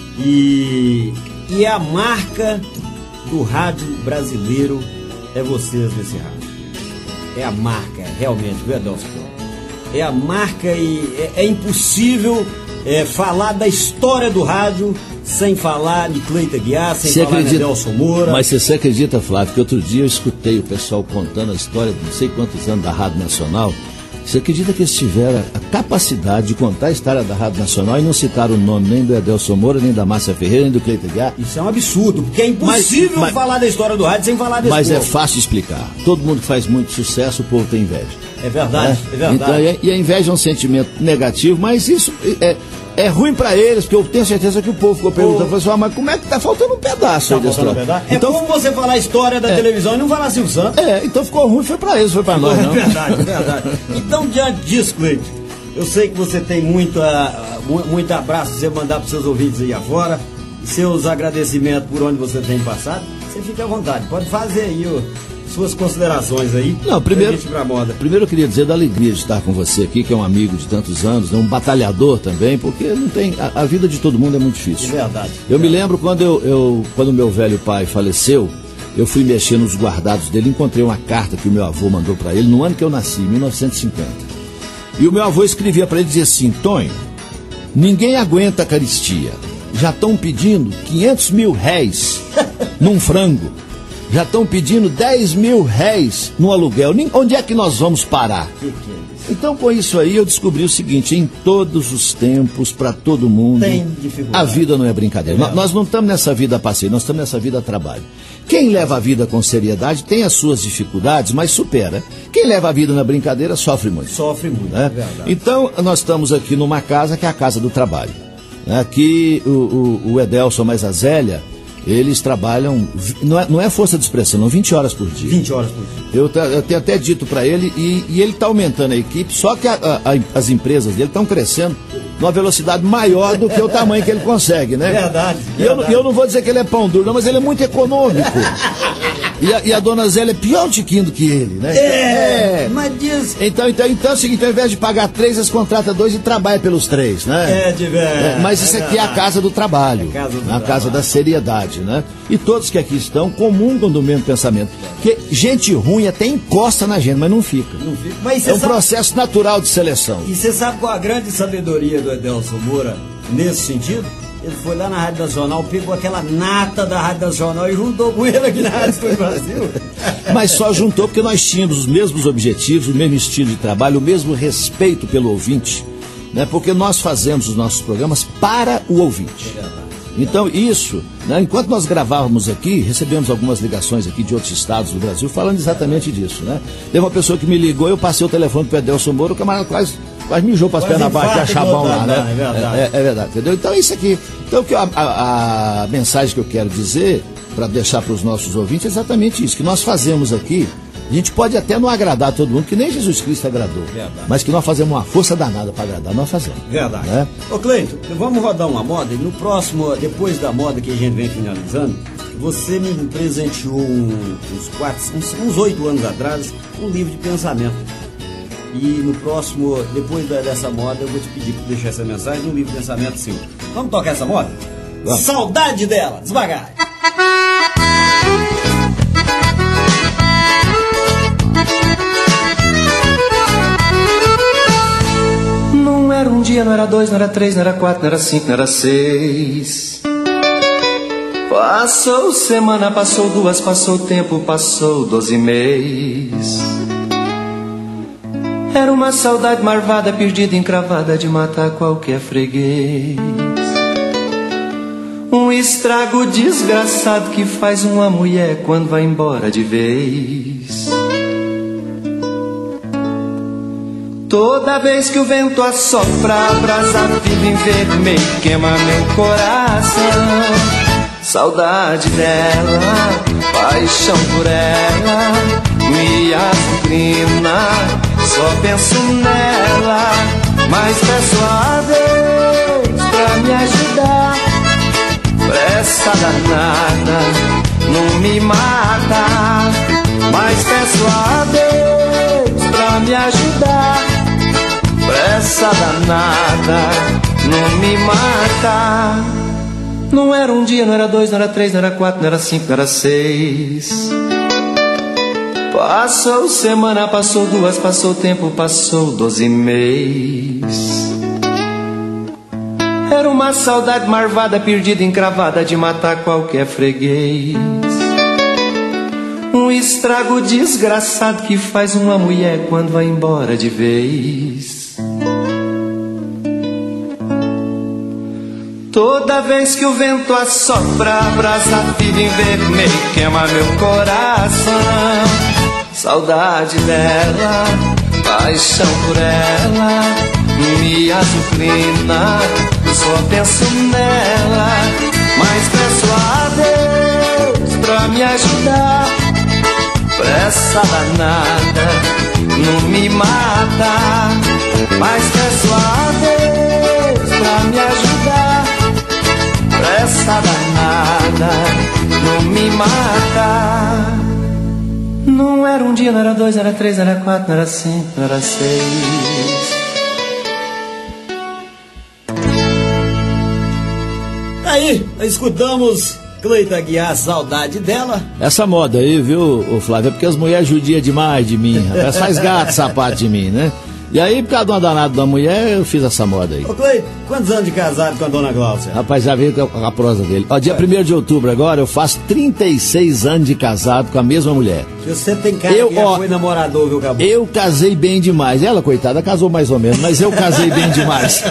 e, e é a marca do rádio brasileiro, é vocês nesse rádio. É a marca, realmente, viu, Edelson? É a marca e é, é impossível é, falar da história do rádio sem falar de Cleiton Aguiar, sem você falar acredita, de Edelson Moura. Mas você acredita, Flávio, que outro dia eu escutei o pessoal contando a história de não sei quantos anos da Rádio Nacional. Você acredita que eles tiveram a capacidade de contar a história da Rádio Nacional e não citaram o nome nem do Edelson Moura, nem da Márcia Ferreira, nem do Cleiton Aguiar? Isso é um absurdo, porque é impossível mas, mas, falar da história do rádio sem falar desse Mas povo. é fácil explicar. Todo mundo que faz muito sucesso, o povo tem inveja. É verdade, é, é verdade. Então, e, e a inveja é um sentimento negativo, mas isso é, é ruim pra eles, porque eu tenho certeza que o povo ficou perguntando, falou assim, ah, mas como é que tá faltando um pedaço tá aí desse faltando um pedaço? Então, é como você falar a história da é, televisão e não falar Silvio Santos. É, então ficou ruim, foi pra eles, foi pra nós, não. É verdade, é verdade. Então, diante disso, Cleiton, eu sei que você tem muito, uh, muito abraço pra você mandar pros seus ouvintes aí afora, seus agradecimentos por onde você tem passado, você fica à vontade, pode fazer aí o... suas considerações aí. Não, primeiro, pra moda. primeiro eu queria dizer da alegria de estar com você aqui, que é um amigo de tantos anos, né, um batalhador também, porque não tem, a, a vida de todo mundo é muito difícil. É verdade. Eu é me verdade. lembro quando eu, eu, quando meu velho pai faleceu, eu fui mexer nos guardados dele, encontrei uma carta que o meu avô mandou para ele no ano que eu nasci, em mil novecentos e cinquenta. E o meu avô escrevia para ele, dizia assim, Tonho, ninguém aguenta a caristia, já estão pedindo quinhentos mil réis num frango. Já estão pedindo dez mil réis no aluguel. Onde é que nós vamos parar? Que que é isso? Então, com isso aí, eu descobri o seguinte, em todos os tempos, para todo mundo, tem dificuldade. A vida não é brincadeira. É. Nós não estamos nessa vida a passeio, nós estamos nessa vida a trabalho. Quem leva a vida com seriedade tem as suas dificuldades, mas supera. Quem leva a vida na brincadeira sofre muito. Sofre muito, né? É verdade. Então, nós estamos aqui numa casa que é a casa do trabalho. Aqui, o, o, o Edelson mais a Zélia, eles trabalham, não é, não é força de expressão, não, vinte horas por dia. vinte horas por dia. Eu, eu tenho até dito para ele, e, e ele está aumentando a equipe, só que a, a, as empresas dele estão crescendo numa velocidade maior do que o tamanho que ele consegue, né? Verdade. E eu, eu não vou dizer que ele é pão duro, não, mas ele é muito econômico. E a, e a dona Zélia é pior tiquinho do que ele, né? É, é. Mas diz... Então, então, então é o seguinte, ao invés de pagar três, eles contratam dois e trabalham pelos três, né? É, de verdade. É, mas isso aqui é a casa do trabalho, é a casa, do a trabalho. casa da seriedade, né? E todos que aqui estão comungam do mesmo pensamento. Porque gente ruim até encosta na gente, mas não fica. Não fica. Mas é um sabe... processo natural de seleção. E você sabe qual a grande sabedoria do Edelson Moura nesse sentido? Ele foi lá na Rádio Nacional, pegou aquela nata da Rádio Nacional e juntou com ele aqui na Rádio do Brasil. Mas só juntou porque nós tínhamos os mesmos objetivos, o mesmo estilo de trabalho, o mesmo respeito pelo ouvinte, né? Porque nós fazemos os nossos programas para o ouvinte. Então isso, né, enquanto nós gravávamos aqui, recebemos algumas ligações aqui de outros estados do Brasil falando exatamente disso, né? Teve uma pessoa que me ligou, eu passei o telefone para o Edelson Moura, o camarada quase, quase mijou para as pernas abaixo, que é chabão lá, né? É verdade. É, é, é verdade, entendeu? Então é isso aqui. Então a, a, a mensagem que eu quero dizer, para deixar para os nossos ouvintes, é exatamente isso, que nós fazemos aqui. A gente pode até não agradar todo mundo, que nem Jesus Cristo agradou. Verdade. Mas que nós fazemos uma força danada para agradar, nós fazemos. Verdade. Né? Ô Cleiton, vamos rodar uma moda e no próximo, depois da moda que a gente vem finalizando, você me presenteou um, uns quatro, uns, uns oito anos atrás, um livro de pensamento. E no próximo, depois da, dessa moda, eu vou te pedir para deixar essa mensagem no livro de pensamento seu. Vamos tocar essa moda? Vamos. Saudade dela, devagar. Não era um dia, não era dois, não era três, não era quatro, não era cinco, não era seis. Passou semana, passou duas, passou tempo, passou doze meses. Era uma saudade marvada, perdida, encravada, de matar qualquer freguês. Um estrago desgraçado que faz uma mulher quando vai embora de vez. Toda vez que o vento assopra, a brasa viva em vermelho queima meu coração. Saudade dela, paixão por ela, me azucrina, só penso nela. Mas peço a Deus pra me ajudar, pra essa danada não me mata. Mas peço a Deus pra me ajudar, pra essa danada não me mata. Não era um dia, não era dois, não era três, não era quatro, não era cinco, não era seis. Passou semana, passou duas, passou tempo, passou doze meses. Era uma saudade marvada, perdida, encravada, de matar qualquer freguês. Um estrago desgraçado que faz uma mulher quando vai embora de vez. Toda vez que o vento assopra, a brasa viva em vermelho queima meu coração. Saudade dela, paixão por ela, me azucrina, só penso nela. Mas peço a Deus pra me ajudar, pra essa danada não me mata. Mas peço a Deus pra me ajudar, pra essa danada não me mata. Não era um dia, não era dois, não era três, não era quatro, não era cinco, não era seis. Aí, escutamos Cleita Aguiar, Saudade dela. Essa moda aí, viu, o Flávio, é porque as mulheres judiam demais de mim, rapaz, faz gato sapato de mim, né? E aí, por causa de uma danada da mulher, eu fiz essa moda aí. Ô, Cleito, quantos anos de casado com a dona Gláucia? Rapaz, já veio com a, a prosa dele. Ó, dia primeiro de outubro agora, eu faço trinta e seis anos de casado com a mesma mulher. Você tem cara eu, que já ó, foi namorador, viu, Cabo? Eu casei bem demais. Ela, coitada, casou mais ou menos, mas eu casei bem demais.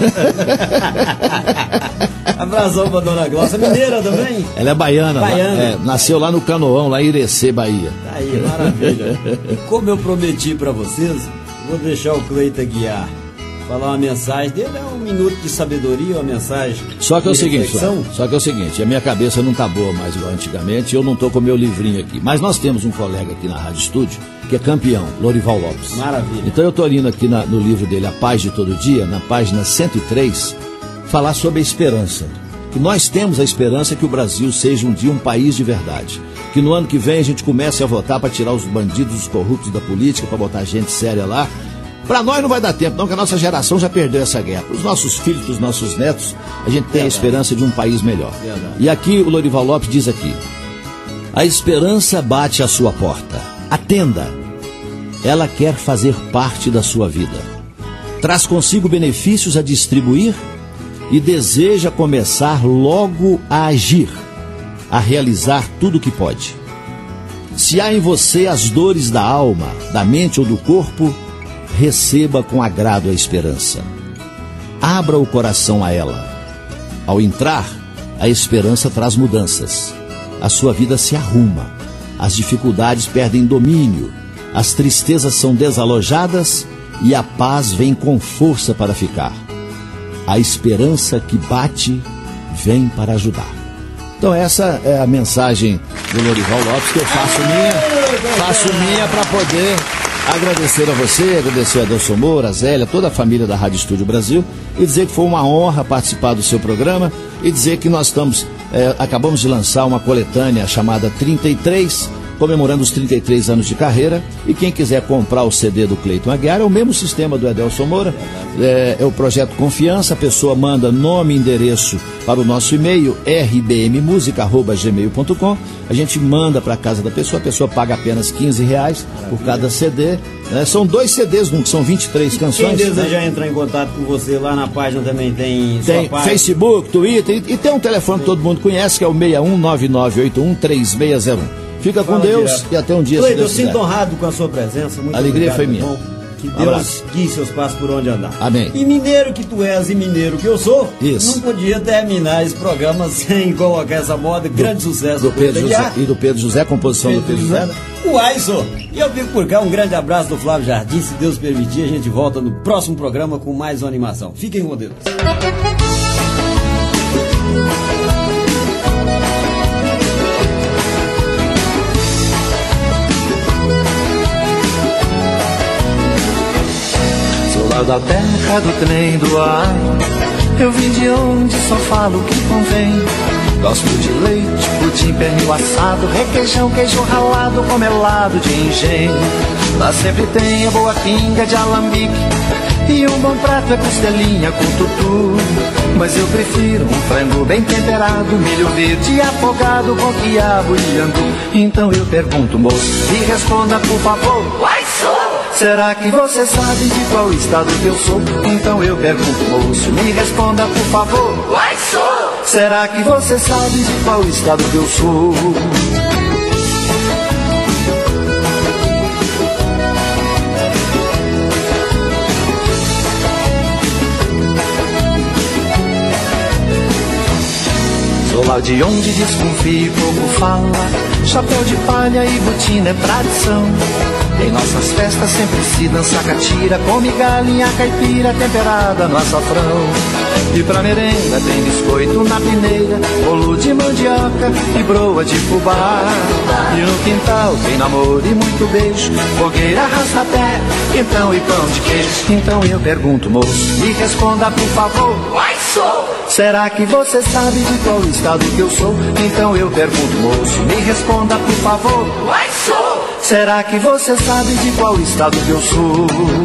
Abração pra dona Gláucia, mineira também? Ela é baiana. Baiana. Lá, é, nasceu lá no Canoão, lá em Irecê, Bahia. Tá aí, maravilha. Como eu prometi pra vocês, vou deixar o Cleita Aguiar falar uma mensagem dele, é um minuto de sabedoria, uma mensagem. Só que é o de seguinte, reflexão. só que é o seguinte, a minha cabeça não tá boa mais igual antigamente, eu não tô com o meu livrinho aqui. Mas nós temos um colega aqui na Rádio Estúdio, que é campeão, Lorival Lopes. Maravilha. Então eu tô indo aqui na, no livro dele, A Paz de Todo Dia, na página cento e três, falar sobre a esperança. Que nós temos a esperança que o Brasil seja um dia um país de verdade. Que no ano que vem a gente comece a votar para tirar os bandidos, os corruptos da política, para botar gente séria lá. Para nós não vai dar tempo, não, que a nossa geração já perdeu essa guerra. Os nossos filhos, os nossos netos, a gente tem Verdade. a esperança de um país melhor. Verdade. E aqui o Lorival Lopes diz aqui: a esperança bate à sua porta. Atenda. Ela quer fazer parte da sua vida. Traz consigo benefícios a distribuir e deseja começar logo a agir, a realizar tudo o que pode. Se há em você as dores da alma, da mente ou do corpo, receba com agrado a esperança. Abra o coração a ela. Ao entrar, a esperança traz mudanças. A sua vida se arruma. As dificuldades perdem domínio. As tristezas são desalojadas e a paz vem com força para ficar. A esperança que bate vem para ajudar. Então essa é a mensagem do Lorival Lopes que eu faço minha, faço minha para poder agradecer a você, agradecer a Adelson Moura, a Zélia, toda a família da Rádio Estúdio Brasil e dizer que foi uma honra participar do seu programa e dizer que nós estamos, é, acabamos de lançar uma coletânea chamada trinta e três comemorando os trinta e três anos de carreira. E quem quiser comprar o C D do Cleiton Aguiar, é o mesmo sistema do Edelson Moura, é, é o projeto Confiança. A pessoa manda nome e endereço para o nosso e-mail, r b m música arroba gmail ponto com. A gente manda para a casa da pessoa, a pessoa paga apenas quinze reais por cada C D. Né? São dois C Ds, um, que são vinte e três canções. Quem deseja entrar em contato com você, lá na página também tem Tem sua Facebook, Twitter, e, e tem um telefone que todo mundo conhece, que é o seis um nove nove oito um três seis zero um. Fica com Fala Deus direto. e até um dia. Cleiton, eu se Deus sinto honrado com a sua presença. Muito A alegria obrigado, foi minha. irmão. Que Um Deus abraço. guie seus passos por onde andar. Amém. E mineiro que tu és e mineiro que eu sou, Isso. não podia terminar esse programa sem colocar essa moda. Grande sucesso do Pedro José, Aguiar. e do Pedro José, composição do Pedro José. O Aisson. E eu fico por cá. Um grande abraço do Flávio Jardim. Se Deus permitir, a gente volta no próximo programa com mais uma animação. Fiquem com Deus. Sou lá da terra do trem do ar. Eu vim de onde só falo o que convém. Gosto de leite, pudim, pernil assado, requeijão, queijo ralado com melado de engenho. Lá sempre tem a boa pinga de alambique e um bom prato é costelinha com tutu. Mas eu prefiro um frango bem temperado, milho verde afogado com quiabo e angu. Então eu pergunto, moço, me responda por favor. Uai, sou! Será que você sabe de qual estado que eu sou? Então eu pergunto, moço, me responda por favor. Uai, sou! Será que você sabe de qual estado que eu sou? Sou lá de onde desconfio, pouco fala. Chapéu de palha e botina é tradição. Em nossas festas sempre se dança catira, come galinha caipira temperada no açafrão. E pra merenda tem biscoito na peneira, bolo de mandioca e broa de fubá. E no quintal tem namoro e muito beijo, fogueira, arrasta-pé, quentão e pão de queijo. Então eu pergunto, moço, me responda por favor. Uai, sou! Será que você sabe de qual estado que eu sou? Então eu pergunto, moço, me responda por favor. Uai, sou! Será que você sabe de qual estado que eu sou?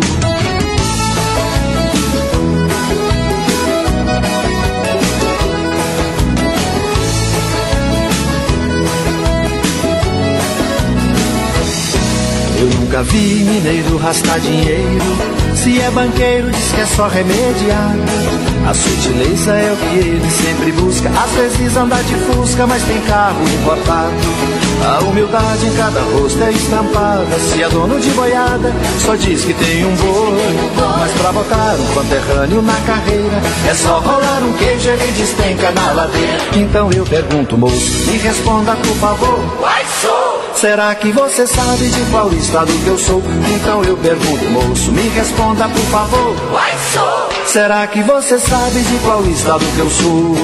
Eu nunca vi mineiro rastar dinheiro. Se é banqueiro, diz que é só remediar. A sutileza é o que ele sempre busca. Às vezes anda de fusca, mas tem carro importado. A humildade em cada rosto é estampada. Se é dono de boiada, só diz que tem um boi. Mas pra botar um conterrâneo na carreira, é só rolar um queijo, ele despenca na ladeira. Então eu pergunto, moço, me responda por favor. Uai, sou! Será que você sabe de qual estado que eu sou? Então eu pergunto, moço, me responda por favor. Uai, sou! Será que você sabe de qual estado que eu sou?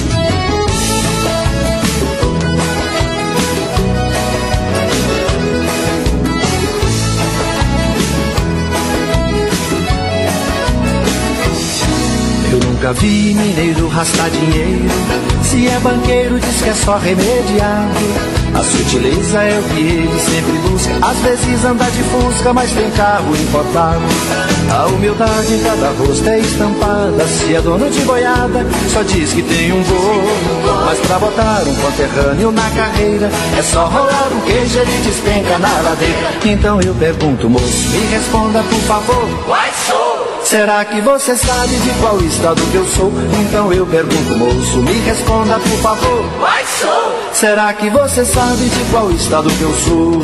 Eu nunca vi mineiro rastar dinheiro. Se é banqueiro, diz que é só remediado. A sutileza é o que ele sempre busca. Às vezes anda de fusca, mas tem carro importado. A humildade em cada rosto é estampada. Se é dono de boiada, só diz que tem um boi. Mas pra botar um conterrâneo na carreira, é só rolar um queijo, ele despenca na ladeira. Então eu pergunto, moço, me responda por favor. Uai, sou! Será que você sabe de qual estado que eu sou? Então eu pergunto, moço, me responda por favor. Uai, sou! Será que você sabe de qual estado que eu sou?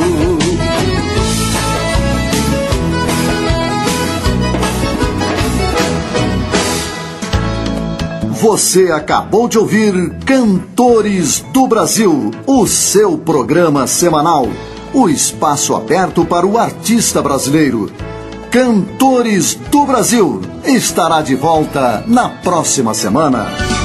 Você acabou de ouvir Cantores do Brasil, o seu programa semanal, o espaço aberto para o artista brasileiro. Cantores do Brasil estará de volta na próxima semana.